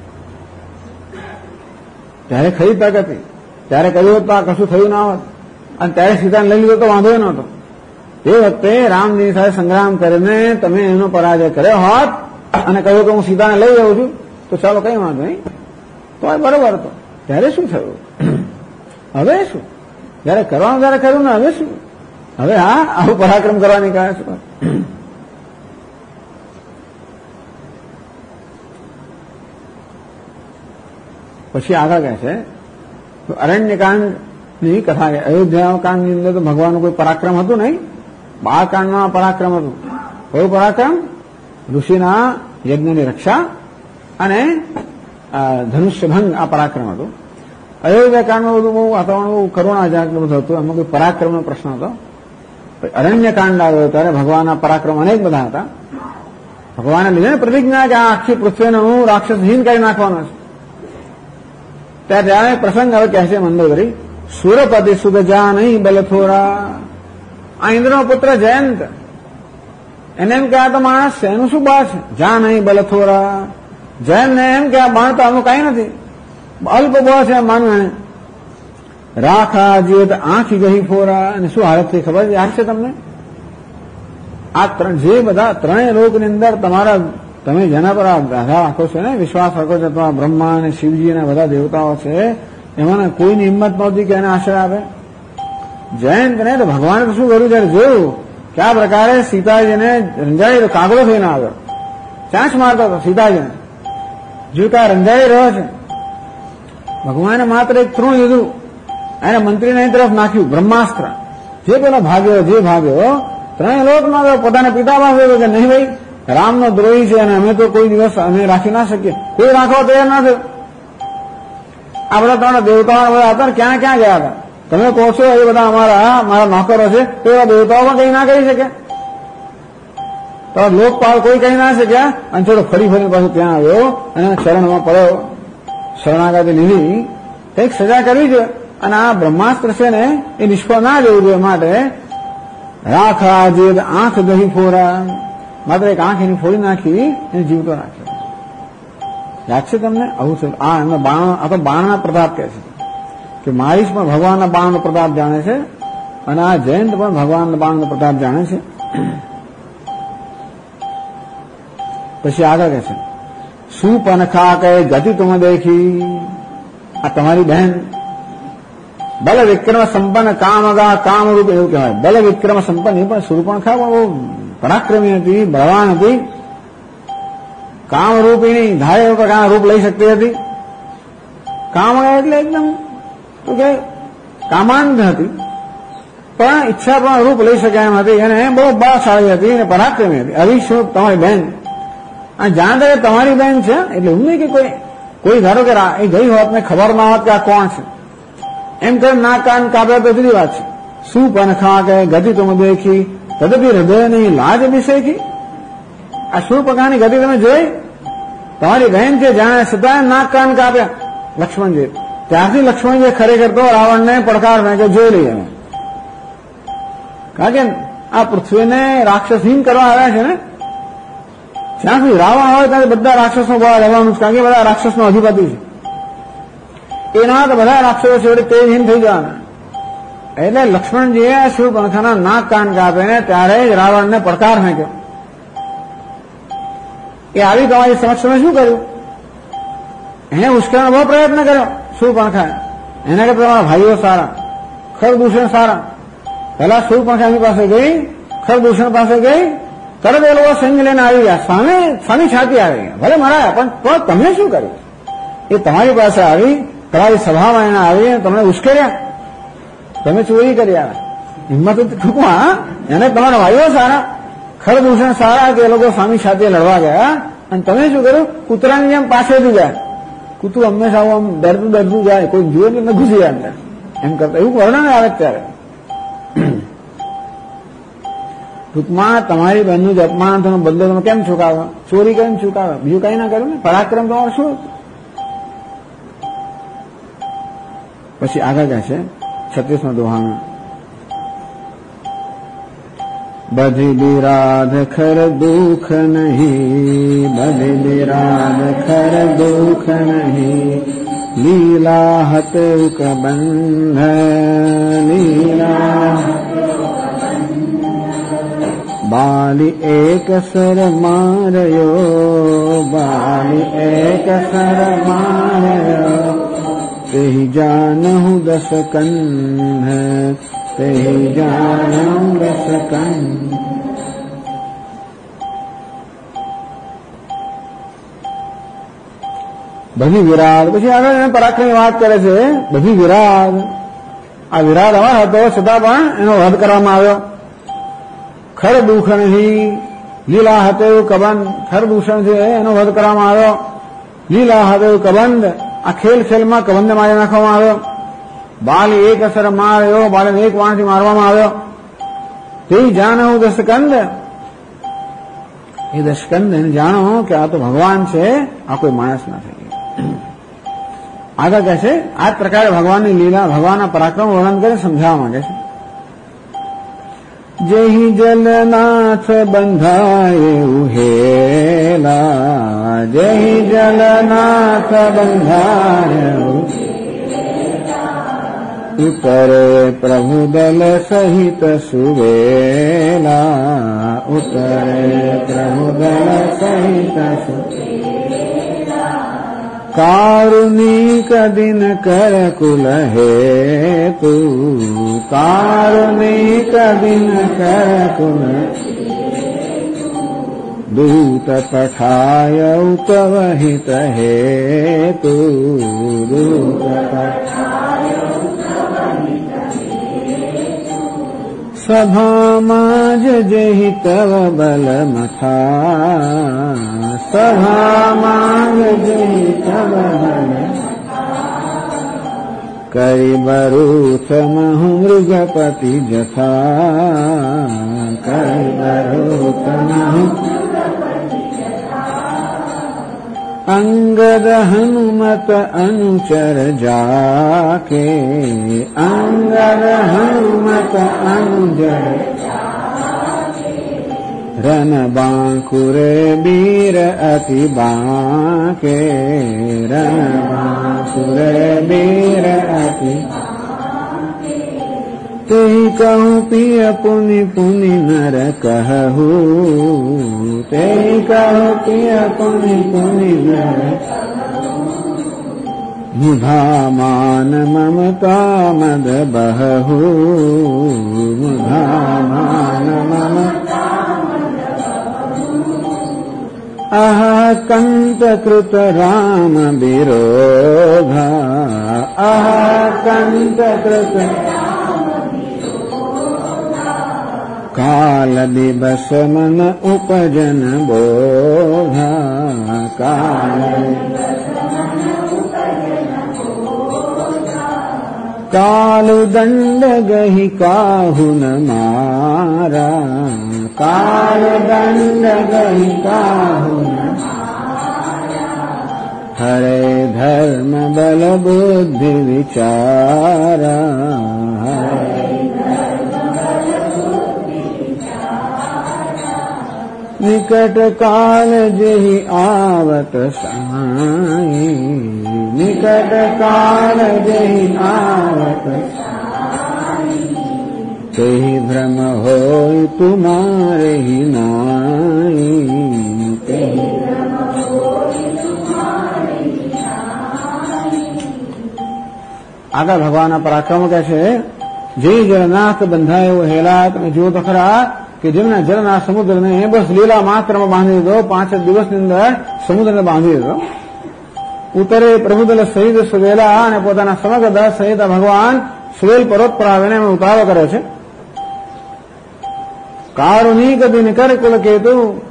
S2: ત્યારે ખરી તક હતી, ત્યારે કહ્યું તો આ કશું થયું ના હોત, અને ત્યારે સીતાને લઈ લીધો તો વાંધો નહોતો. એ વખતે રામજી સાથે સંગ્રામ કરીને તમે એનો પરાજય કર્યો હોત અને કહ્યું કે હું સીતાને લઈ જાઉં છું, તો ચાલો કઈ વાંધો નહીં, તો બરોબર હતો. ત્યારે શું થયું? હવે શું? જયારે કરવાનું ત્યારે કર્યું ને, હવે શું? હવે હા, આવું પરાક્રમ કરવાની કહે છે. પછી આગળ કહે છે અરણ્યકાંડની કથા. અયોધ્યા કાંડની અંદર તો ભગવાનનું કોઈ પરાક્રમ હતું નહીં, બાળકાંડમાં પરાક્રમ હતું. કયું પરાક્રમ? ઋષિના યજ્ઞની રક્ષા અને ધનુષ્યભંગ, આ પરાક્રમ હતું. અયોધ્યા કાંડમાં બધું બહુ વાતાવરણ બહુ કરુણાજનક બધું હતું, એમાં કોઈ પરાક્રમનો પ્રશ્ન હતો. અરણ્યકાંડ આવ્યો ત્યારે ભગવાનના પરાક્રમ અનેક બધા હતા. ભગવાને લીધે પ્રતિજ્ઞા કે આ આખી પૃથ્વીને હું રાક્ષસહીન કરી નાખવાનો છે. ત્યારે પ્રસંગ હવે કહે છે મંદોદરી, સુરપતિ સુદ જા નહીં બલથોરા. આ ઇન્દ્રનો પુત્ર જયંત, એને એમ કે આ તો માણસ છે, એનું શું બાળ છે? જા નહીં બલથોરા. જયંતને એમ કે આ બાણ તો આનું કઈ નથી, અલ્પ બળ છે માનું એને. રાખા જીત આંખી ગહી ફોરા. અને શું હાલત થઈ ખબર યાદ છે તમને? આ જે બધા ત્રણેય લોકની અંદર તમારા તમે જેના પર આધાર રાખો છો ને, વિશ્વાસ રાખો છો, તમારા બ્રહ્મા અને શિવજી અને બધા દેવતાઓ છે, એમાં કોઈની હિંમત નહોતી કે એને આશ્રય આપે. જયંતને તો ભગવાને તો શું કર્યું? જયારે જોયું કે આ પ્રકારે સીતાજીને રંજાઈ તો કાગડો થઈને આવ્યો, ચાંચ મારતો હતો સીતાજીને, જો કે આ રંજાઈ રહ્યો છે. ભગવાને માત્ર એક તૃણ લીધું, એને મંત્રીને એની તરફ નાખ્યું બ્રહ્માસ્ત્ર. જે પેલો ભાગ્યો ત્રણેય લોકમાં પોતાના પિતા પાસે કે નહીં ભાઈ, રામનો દ્રોહી છે અને અમે તો કોઈ દિવસ અમે રાખી ના શકીએ, કોઈ રાખવા તૈયાર ના થયું. આ બધા તમારા દેવતાઓ બધા હતા, ક્યાં ક્યાં ગયા હતા? તમે કહો છો એ બધા મારા નોકરો છે, તો એવા દેવતાઓ પણ કઈ ના કરી શકે? તો લોકપાલ કોઈ કઈ ના શક્યા, અને થોડો ફરી પાછું ત્યાં આવ્યો અને શરણમાં પડ્યો, શરણાગતિ લીધી. કંઈક સજા કરવી જોઈએ, અને આ બ્રહ્માસ્ત્ર છે ને એ નિષ્ફળ ના જવું જોઈએ. માટે રાખા જે આંખ દહી ફોરા, માત્ર એક આંખ એની ફોડી નાખી, એને જીવતો રાખ્યો. યાદ છે તમને? આવું છે. આ એમના બાણ, આ તો બાણના પ્રતાપ કહે છે કે મારીશ પણ ભગવાનના બાણનો પ્રતાપ જાણે છે, અને આ જયંત પણ ભગવાનના બાણનો પ્રતાપ જાણે છે. પછી આગળ કહે છે સુપનખા કહે ગતિ તુમ દેખી. આ તમારી બહેન બલ વિક્રમ સંપન્ન કામગા કામરૂપ એવું કહેવાય. બલ વિક્રમ સંપન્ન એ પણ સુપનખા પણ બહુ પરાક્રમી હતી, બળવાન હતી, કામરૂપિણી, ધારે એવું પ્રકારના રૂપ લઈ શકતી હતી. કામગા એટલે એકદમ શું કે કામાંધ હતી, પણ ઈચ્છા પણ રૂપ લઈ શકે એમ હતી, અને બહુ બળશાળી હતી અને પરાક્રમી હતી. આવી શું તમારી બહેન? આ જાણતા કે તમારી બહેન છે, એટલે એવું નહીં કે કોઈ ધારો કે એ ગઈ હોત ને ખબર ના હોત કે આ કોણ છે, એમ કરી ના કાન કાપ્યા તો જુદી વાત છે. શું પનખા કે ગતિ તુમ દેખી તદપી હૃદય નહીં લાજ અભિષેકી. આ શું પ્રકારની ગતિ તમે જોઈ? તમારી બહેન છે, જાણે છતાં નાક કાન કાપ્યા લક્ષ્મણજી. ત્યારથી લક્ષ્મણજી ખરેખર તો રાવણને પડકાર કે જોઈ લઈએ અમે, કારણ કે આ પૃથ્વીને રાક્ષસહીન કરવા આવ્યા છે ને. જ્યાં સુધી રાવણ હોય ત્યારે બધા રાક્ષસનો બળ રહેવાનું છે, કારણ કે બધા રાક્ષસનો અધિપતિ છે. એના તો બધા રાક્ષસો છેવટે તેજહીન થઈ જવાના. એટલે લક્ષ્મણજીએ શૂર્પણખાના નાક કાન કાપીને ત્યારે જ રાવણને પડકાર ફેંક્યો. એ આવી તમારી સમક્ષ તમે શું કર્યું? એને ઉશ્કેરવાનો બહુ પ્રયત્ન કર્યો શૂર્પણખાએ. એના કરતા તમારા ભાઈઓ સારા, ખરદૂષણ સારા. પહેલા શૂર્પણખાની પાસે ગઈ, ખરદૂષણ પાસે ગઈ, તરત એ લોકો સૈન્ય લઈને આવી ગયા, સામી છાતી આવી ગયા. ભલે મરાયા, પણ તો તમે શું કર્યું? એ તમારી પાસે આવી, તમારી સભામાં એને આવી, તમને ઉશ્કેર્યા, તમે ચોરી કરી આવ્યા. હિંમત ટૂંકમાં એને તમારા ભાઈઓ સારા, ખરદૂષણ સારા, કે એ લોકો સામી છાતીએ લડવા ગયા, અને તમે શું કર્યું? કૂતરાની જેમ પાછળથી જાય. કૂતરું હંમેશા આમ ડરતું જાય, કોઈ જુએ તો ઘૂસી જાય અંદર, એમ કરતા એવું વર્ણન આવે ત્યારે. ટૂંકમાં તમારી બહેનનું જ અપમાન થવાનો બદલો તમે કેમ ચૂકાવો? ચોરી કેમ ચૂકાવે? બીજું કઈ ના કર્યું ને. પરાક્રમ તમારું શું? પછી આગળ કહે છે 36મા દોહામાં, बधि विराध खर दुख नहीं, बधि विराध खर दुख नहीं, लीला हतुक बंध, लीला बाली एक सर मारयो, बाली एक सर मारयो, तेहि जानहु दस कंध, तेहि जानहु दस कंध। બધી વિરાટ પછી આગળ પરાક્રમની વાત કરે છે. બધી વિરાટ, આ વિરાટ અમર હતો છતાં પણ એનો વધ કરવામાં આવ્યો. ખર દુઃખ નહીં, લીલા હતો કબંધ, ખર દૂષણ છે એનો વધ કરવામાં આવ્યો. લીલા હતો કબંધ, આ ખેલ ખેલમાં કબંધ મારી નાખવામાં આવ્યો. બાલ એક અસર માર્યો, બાળને એક વાણથી મારવામાં આવ્યો. તે જાણવું દશકંદ, એ દશકંદ એને જાણો કે આ તો ભગવાન છે, આ કોઈ માણસ નથી. આગળ કહે છે આ જ પ્રકારે ભગવાનની લીલા, ભગવાનના પરાક્રમ વર્ણન કરી સમજાવવા માંગે છે. જેહી જલનાથ બંધાય ઉહેલા, જેહી જલનાથ બંધાય ઉતરે પ્રભુદલ સહિત સુવેલા, ઉતરે પ્રભુદલ સહિત સુવેલા, कारुणिक दिन कर कुल हेतु, कारुणिक दिन कर कुल दूत पठाय उपवहित हेतु, दूत पठाय उपवहित हेतु, सभामाज जेहि तव बल मथा, सभामाज जेहि तव बल करि बरूथ महु मृगपति जथा, करि बरूथ महु अंगद हनुमत अनुचर जाके, अंगद हनुमत अनुचर रन बांकुरे वीर अति बांके, रन बांकुरे वीर अति तेहि कहूँ पिय पुनि पुनि नर कहू, तेहि कहूँ पिय पुनि पुनि नर मुधा मान ममता मद बहू, मुधा मान ममता अह कंत कृत राम विरोधा, अह कंत कृत काल दिवस मन उपजन बोधा, काल कालु दंड गहि काहु न मारा, कालु दंड गहि काहु न हरे धर्म बल बुद्धि विचारा, निकट काल जेहि आवत साई, निकट काल जेहि आवत साई, तेहि भ्रम होय तुम्हारे ही नाई, तेहि भ्रम होय तुम्हारे ही नाई। આગળ ભગવાનના પરાક્રમ કહે છે જે જળનાથ બંધાયો હેલા, તમે જુઓ તો ખરા કે જેમના જળના સમુદ્રને બસ લીલા માત્રમાં બાંધી દીધો, 5 જ દિવસની અંદર સમુદ્રને બાંધી દીધો. ઉતરે પ્રભુદલ સહિત સુવેલા, અને પોતાના સમગ્ર દળ સહિત ભગવાન સુવેલ પર્વત પર આવીને એમનો ઉતારો કરે છે. કારુણિક દિન કર કુલ કેતુ,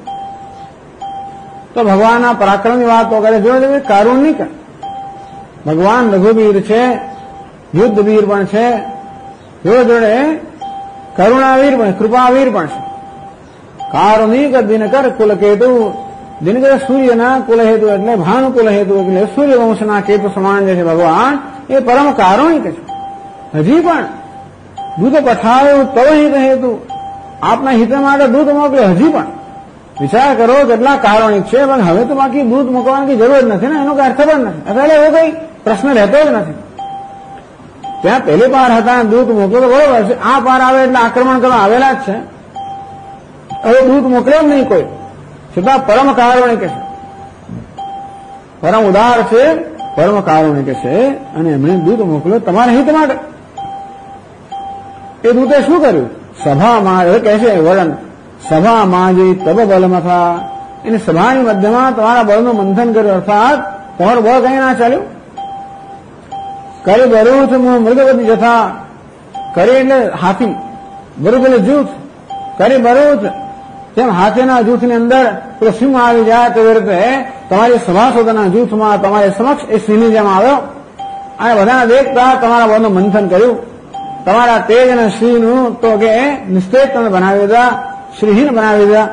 S2: તો ભગવાનના પરાક્રમની વાત તો કરે જોડે કારુણિક, ભગવાન રઘુવીર છે, યુદ્ધવીર પણ છે, જોડે જોડે કરુણાવીર પણ, કૃપાવીર પણ છે. કારુણિક દિનકર કુલ કેતુ, દિનકર સૂર્યના કુલ હેતુ એટલે ભાનુ કુલ હેતુ એટલે સૂર્યવંશના કેતુ સમાન જે છે ભગવાન, એ પરમ કારુણિક છે. હજી પણ દૂધ પઠાયો તવ હિત હેતુ, આપના હિત માટે દૂત મોકલે. હજી પણ વિચાર કરો કેટલા કારુણિક છે, પણ હવે તો બાકી દૂત મોકલવાની જરૂર જ નથી ને, એનો કઈ અર્થ જ નથી. એટલે એવો કઈ પ્રશ્ન રહેતો જ નથી. ત્યાં પહેલી પાર હતા દૂત મોકલો તો બરોબર છે, આ પાર આવે એટલે આક્રમણ કરવા આવેલા જ છે. હવે દૂત મોકલે જ નહીં કોઈ, છતાં પરમ કારુણિક છે, પરમ ઉદાર છે, પરમ કારુણિક છે, અને એમણે દૂત મોકલ્યો તમારા હિત માટે. એ દૂતે શું કર્યું? સભામાં એ કહે છે વર્ણન, સભામાં જે તબ બલમથા, એની સભાની મધ્યમાં તમારા બળનું મંથન કર્યું, અર્થાત તમારું બળ કઈ ના ચાલ્યું. કરી બરૂથ મૃગવતી જથા, કરી એટલે હાથી, બરૂથ એટલે જૂથ, કરી બરૂથ જેમ હાથીના જૂથની અંદર પેલો સિંહ આવી જાય તે રીતે તમારી સભાસદોના જૂથમાં તમારી સમક્ષ એ સિંહની જેમ આવ્યો અને બધાને દેખતા તમારા બળનું મંથન કર્યું. તમારા તેજ અને શ્રીનું તો કે નિસ્તેજ તમે બનાવી દીધા, શ્રીહીન બનાવી દીધા.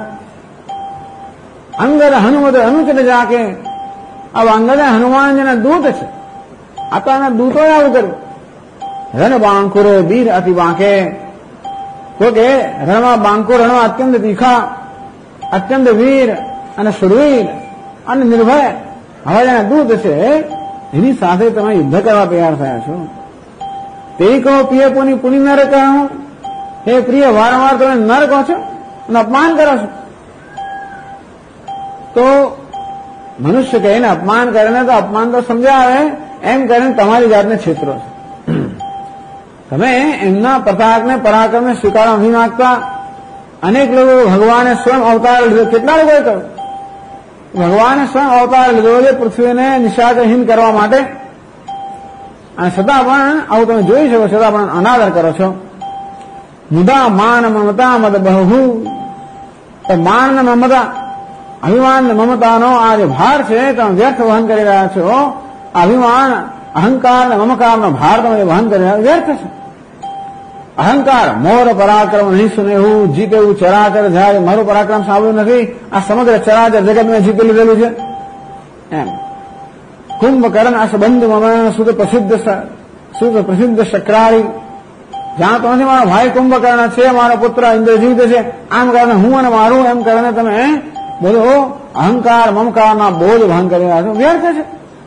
S2: અંગદ હનુમત અનુચિત જાકે, આ અંગદ હનુમાન જેના દૂત છે, આ તો એના દૂતોએ આવું કર્યું. રણ બાંકુરો વીર અતિ બાંકે, તો કે રણમાં બાંકુર, રણમાં અત્યંત તીખા, અત્યંત વીર અને સુરવીર અને નિર્ભય હવે જેના દૂત છે એની સાથે તમે યુદ્ધ કરવા તૈયાર થયા છો. તે કહો પ્રિય પુની નર કહું, હે પ્રિય વારંવાર તમે નર કહો છો અને અપમાન કરો છો. તો મનુષ્ય કહીને અપમાન કરીને તો અપમાન તો સમજાવે, એમ કરીને તમારી જાતને છેતરો છો. તમે એમના પ્રતાપને પરાક્રમને સ્વીકારવા નથી માંગતા. અનેક લોકો ભગવાને સ્વયં અવતાર લીધો, કેટલા લોકોએ કહ્યું ભગવાને સ્વયં અવતાર લીધો છે પૃથ્વીને નિશાચરહીન કરવા માટે, અને છતાં પણ આવું તમે જોઈ શકો, છતાં પણ અનાદર કરો છો. મુદા માન મમતા મદ બહુ, માન ને મમતા, અભિમાન ને મમતાનો આ જે ભાર છે તમે વ્યર્થ વહન કરી રહ્યા છો. અભિમાન, અહંકાર ને મમકારનો ભાર તમે વહન કરી રહ્યા વ્યર્થ છે. અહંકાર મોર પરાક્રમ નહીં સુનેવું, જીતેવું ચરાચર જાય, મારું પરાક્રમ સાંભળ્યું નથી, આ સમગ્ર ચરાચર જગત મેં જીતી લીધેલું છે એમ. કુંભકર્ણ અસબંધ મમ સુધ પ્રસિદ્ધ શક્રારી, જાણતો નથી મારો ભાઈ કુંભકર્ણ છે, મારો પુત્ર ઇન્દ્રજીત છે, આમ કરીને હું અને મારું એમ કરીને તમે બધો અહંકાર મમકારના બોજ વહન કરી રહ્યા છો, વ્યર્થ છે.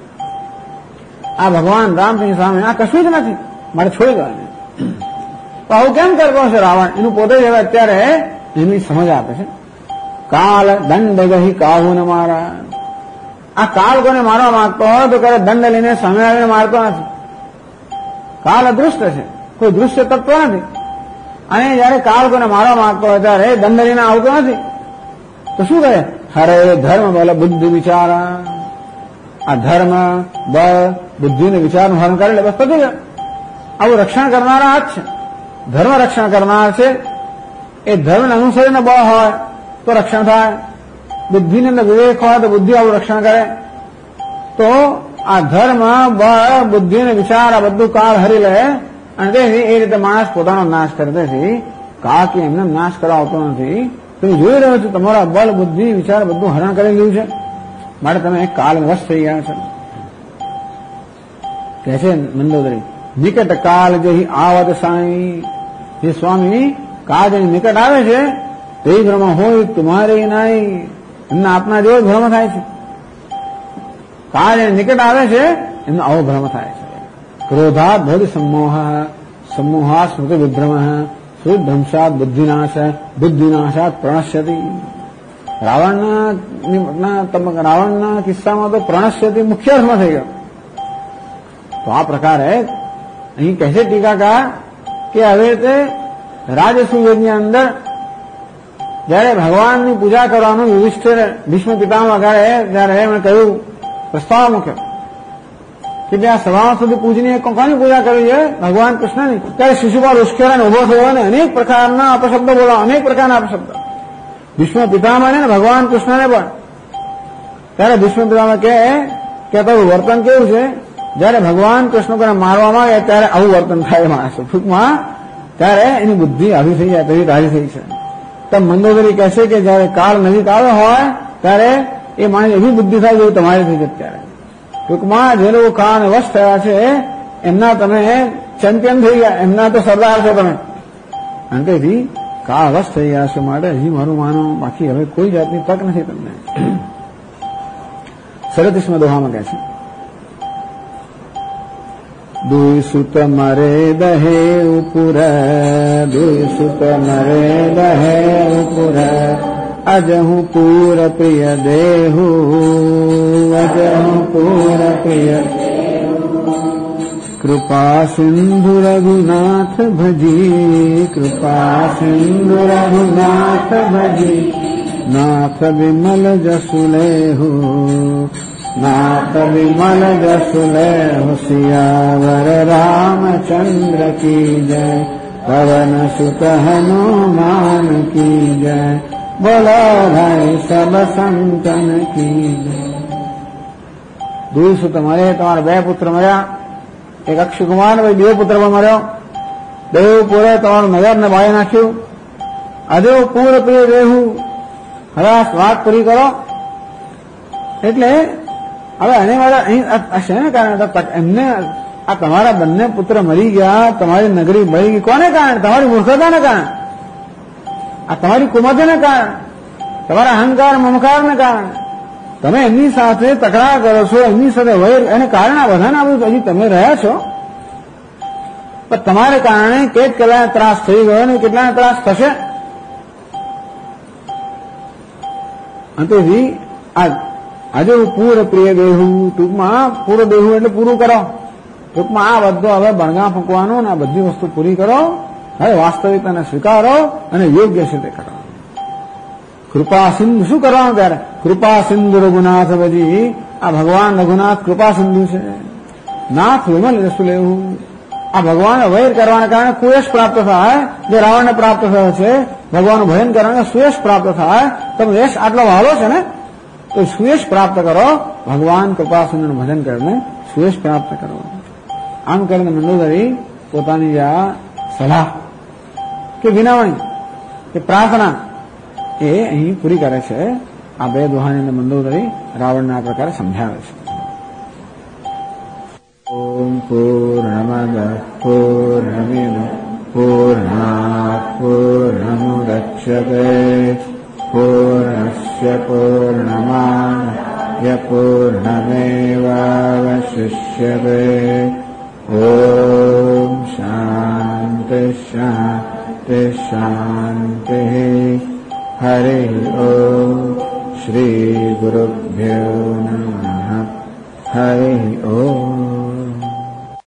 S2: આ ભગવાન રામસિંહ સામે આ કશું જ નથી, મારે છોડી દેવાને. તો આવું કેમ કરતો હશે રાવણ? એનું પોતે જ હવે અત્યારે એની સમજ આપે છે. કાલ દંડ ગહી કાહુ ને મારા, આ કાળ કોને મારવા માંગતો હોય તો કરે દંડ લઈને સામે આવીને મારતો નથી. કાળ અદૃષ્ટ છે, કોઈ દૃશ્ય તત્વ નથી, અને જયારે કાળ કોને મારવા માંગતો હોય ત્યારે દંડ લઈને આવતો નથી. તો શું કહે? હરે ધર્મ બલ બુદ્ધિ વિચારા, આ ધર્મ બળ બુદ્ધિને વિચારનું હરણ કરે એટલે બસ પતી ગયો. આવું રક્ષણ કરનારા આ જ છે, ધર્મ રક્ષણ કરનાર છે. એ ધર્મને અનુસરીને બળ હોય તો રક્ષણ થાય, બુદ્ધિની અંદર વિવેક હોય તો બુદ્ધિ આવું રક્ષણ કરે. તો આ ધર્મ બળ બુદ્ધિ અને વિચાર આ બધું કાળ હરી લે, અને તેથી એ રીતે માણસ પોતાનો નાશ કરે. તેથી કાળ કે એમને નાશ કરવા આવતો નથી. તમે જોઈ રહ્યો છો તમારા બળ બુદ્ધિ વિચાર બધું હરણ કરી લીધું છે, માટે તમે કાળ વશ થઈ ગયા છો. કહે છે મંદોદરી, નિકટ કાળ જે આવત સાઈ, જે સ્વામી કાળ જેની નિકટ આવે છે તે ભ્રમ હોય તુમારે નાઈ, એમને આપના જેવો જ ભ્રમ થાય છે. કાળ જેની નિકટ આવે છે એમનો આવો ભ્રમ થાય છે. ક્રોધાત ભોધ સમોહ, સમોહાત સ્મૃતિ વિભ્રમ, સુભ્રંશાત બુદ્ધિનાશ, બુદ્ધિનાશાત પ્રણશ્યતિ. રાવણના કિસ્સામાં તો પ્રણશ્યતિ મુખ્ય અર્થમાં થઈ ગયો. તો આ પ્રકારે અહીં કહે છે ટીકાકાર કે હવે તે રાજસુ યજ્ઞની અંદર જયારે ભગવાનની પૂજા કરવાનું યુધિષ્ઠિર ભીષ્મ પિતામહ વગાડે ત્યારે એમણે કહ્યું, પ્રસ્તાવ મૂક્યો કે જ્યાં સભા સુધી પૂજનીય કોની પૂજા કરવી છે? ભગવાન કૃષ્ણની. ત્યારે શિશુપાલ ઉશ્કેરાને ઉભો થયો અને અનેક પ્રકારના અપશબ્દો બોલા, અનેક પ્રકારના અપશબ્દ ભીષ્મ પિતામહને ને ભગવાન કૃષ્ણને પણ. ત્યારે ભીષ્મ પિતામહ કે તારું વર્તન કેવું છે? જયારે ભગવાન કૃષ્ણ કોને મારવામાં આવે ત્યારે આવું વર્તન થાય માણસ ટૂંકમાં, ત્યારે એની બુદ્ધિ આવી થઈ જાય, તેવી તારી થઈ છે. તો મંદોદરી કહે છે કે જયારે કાળ નજીક આવ્યો હોય ત્યારે એ માણસ એવી બુદ્ધિ થાય જેવી તમારી થઈ છે. ત્યારે ટૂંકમાં જે લોકો કાળને વશ થયા છે એમના તમે ચેમ્પિયન થઈ ગયા, એમના તો સરદાર છો તમે. અને તેથી કાળવશ થઈ ગયા છો, માટે હજી મારું માનો, બાકી હવે કોઈ જાતની તક નથી તમને. 37મા દોહામાં કહે છે, दुई सुत मरे दहे उपुर, दुई सुत मरे दहे उपुर, अजहु पूर प्रिय देहु, अजहु पूर प्रिय कृपा सिंधु रघुनाथ भजी, कृपा सिंधु रघुनाथ भजी, नाथ विमल जसु लेहु, नाथ विमल जसु लेहु, सियावर रामचंद्र की जय, पवन सुत हनुमान की जय, बोलो भाई सब संतन की जय. दुई તમારે તમારા બે પુત્ર મળ્યા, એક અક્ષય કુમાર, ભાઈ બે પુત્ર પણ મળ્યો. દેવપુરે તમારું નગરને બાળી નાખ્યું. અદેવ પૂર પ્રિય દેહુ, હવે વાત પૂરી કરો. એટલે હવે આને મારા અહીં શેને કારણે એમને આ તમારા બંને પુત્ર મરી ગયા, તમારી નગરી બળી ગઈ, કોને કારણે? તમારી મૂર્ખતાને કારણે, આ તમારી કુમતિને કારણે, તમારા અહંકાર મમકારને કારણે તમે એમની સાથે તકરાર કરો છો, એમની સાથે વૈર, એને કારણે આ બધાને આપણે હજી તમે રહ્યા છો. પણ તમારે કારણે કેટલાને ત્રાસ થઈ ગયો ને કેટલાને ત્રાસ થશે. અંતેથી આજે પૂર પ્રિય દેહુ, ટૂંકમાં પૂર દેહુ એટલે પૂરું કરો. ટૂંકમાં આ બધો હવે બણગા ફૂંકવાનું ને આ બધી વસ્તુ પૂરી કરો. હવે વાસ્તવિકતાને સ્વીકારો અને યોગ્ય છે તે કરો. કૃપા સિંધુ શું કરવાનું ત્યારે? કૃપા સિંધુ રઘુનાથ ભજી, આ ભગવાન રઘુનાથ કૃપા સિંધુ છે. નાથ વિમલ જસુ લેવું, આ ભગવાનને વૈર કરવાના કારણે કુયશ પ્રાપ્ત થાય, જે રાવણને પ્રાપ્ત થયો છે. ભગવાનનું ભજન કરવાને સુયશ પ્રાપ્ત થાય. તમે યશ આટલો વહાલો છે ને, તો સુયશ પ્રાપ્ત કરો. ભગવાન કૃપા સિંધુનું ભજન કરીને સુયશ પ્રાપ્ત કરો. આમ કરીને મંડોદરી પોતાની આ સલાહ કે વિનવણી કે પ્રાર્થના એ અહીં પૂરી કરે છે. આ બે દોહાની અંદર મંદોદરી રાવણને આ પ્રકારે સમજાવે છે. ઓમ પૂર્ણમદ પૂર્ણમિદ પૂર્ણાત પૂર્ણમુદચ્યતે પૂર્ણસ્ય પૂર્ણમાદાય પૂર્ણમેવાવશિષ્યતે. ઓમ શાંતિ શાંતિ શાંતિ. हरे ओम श्री गुरुभ्यो नमः. हरे ओम.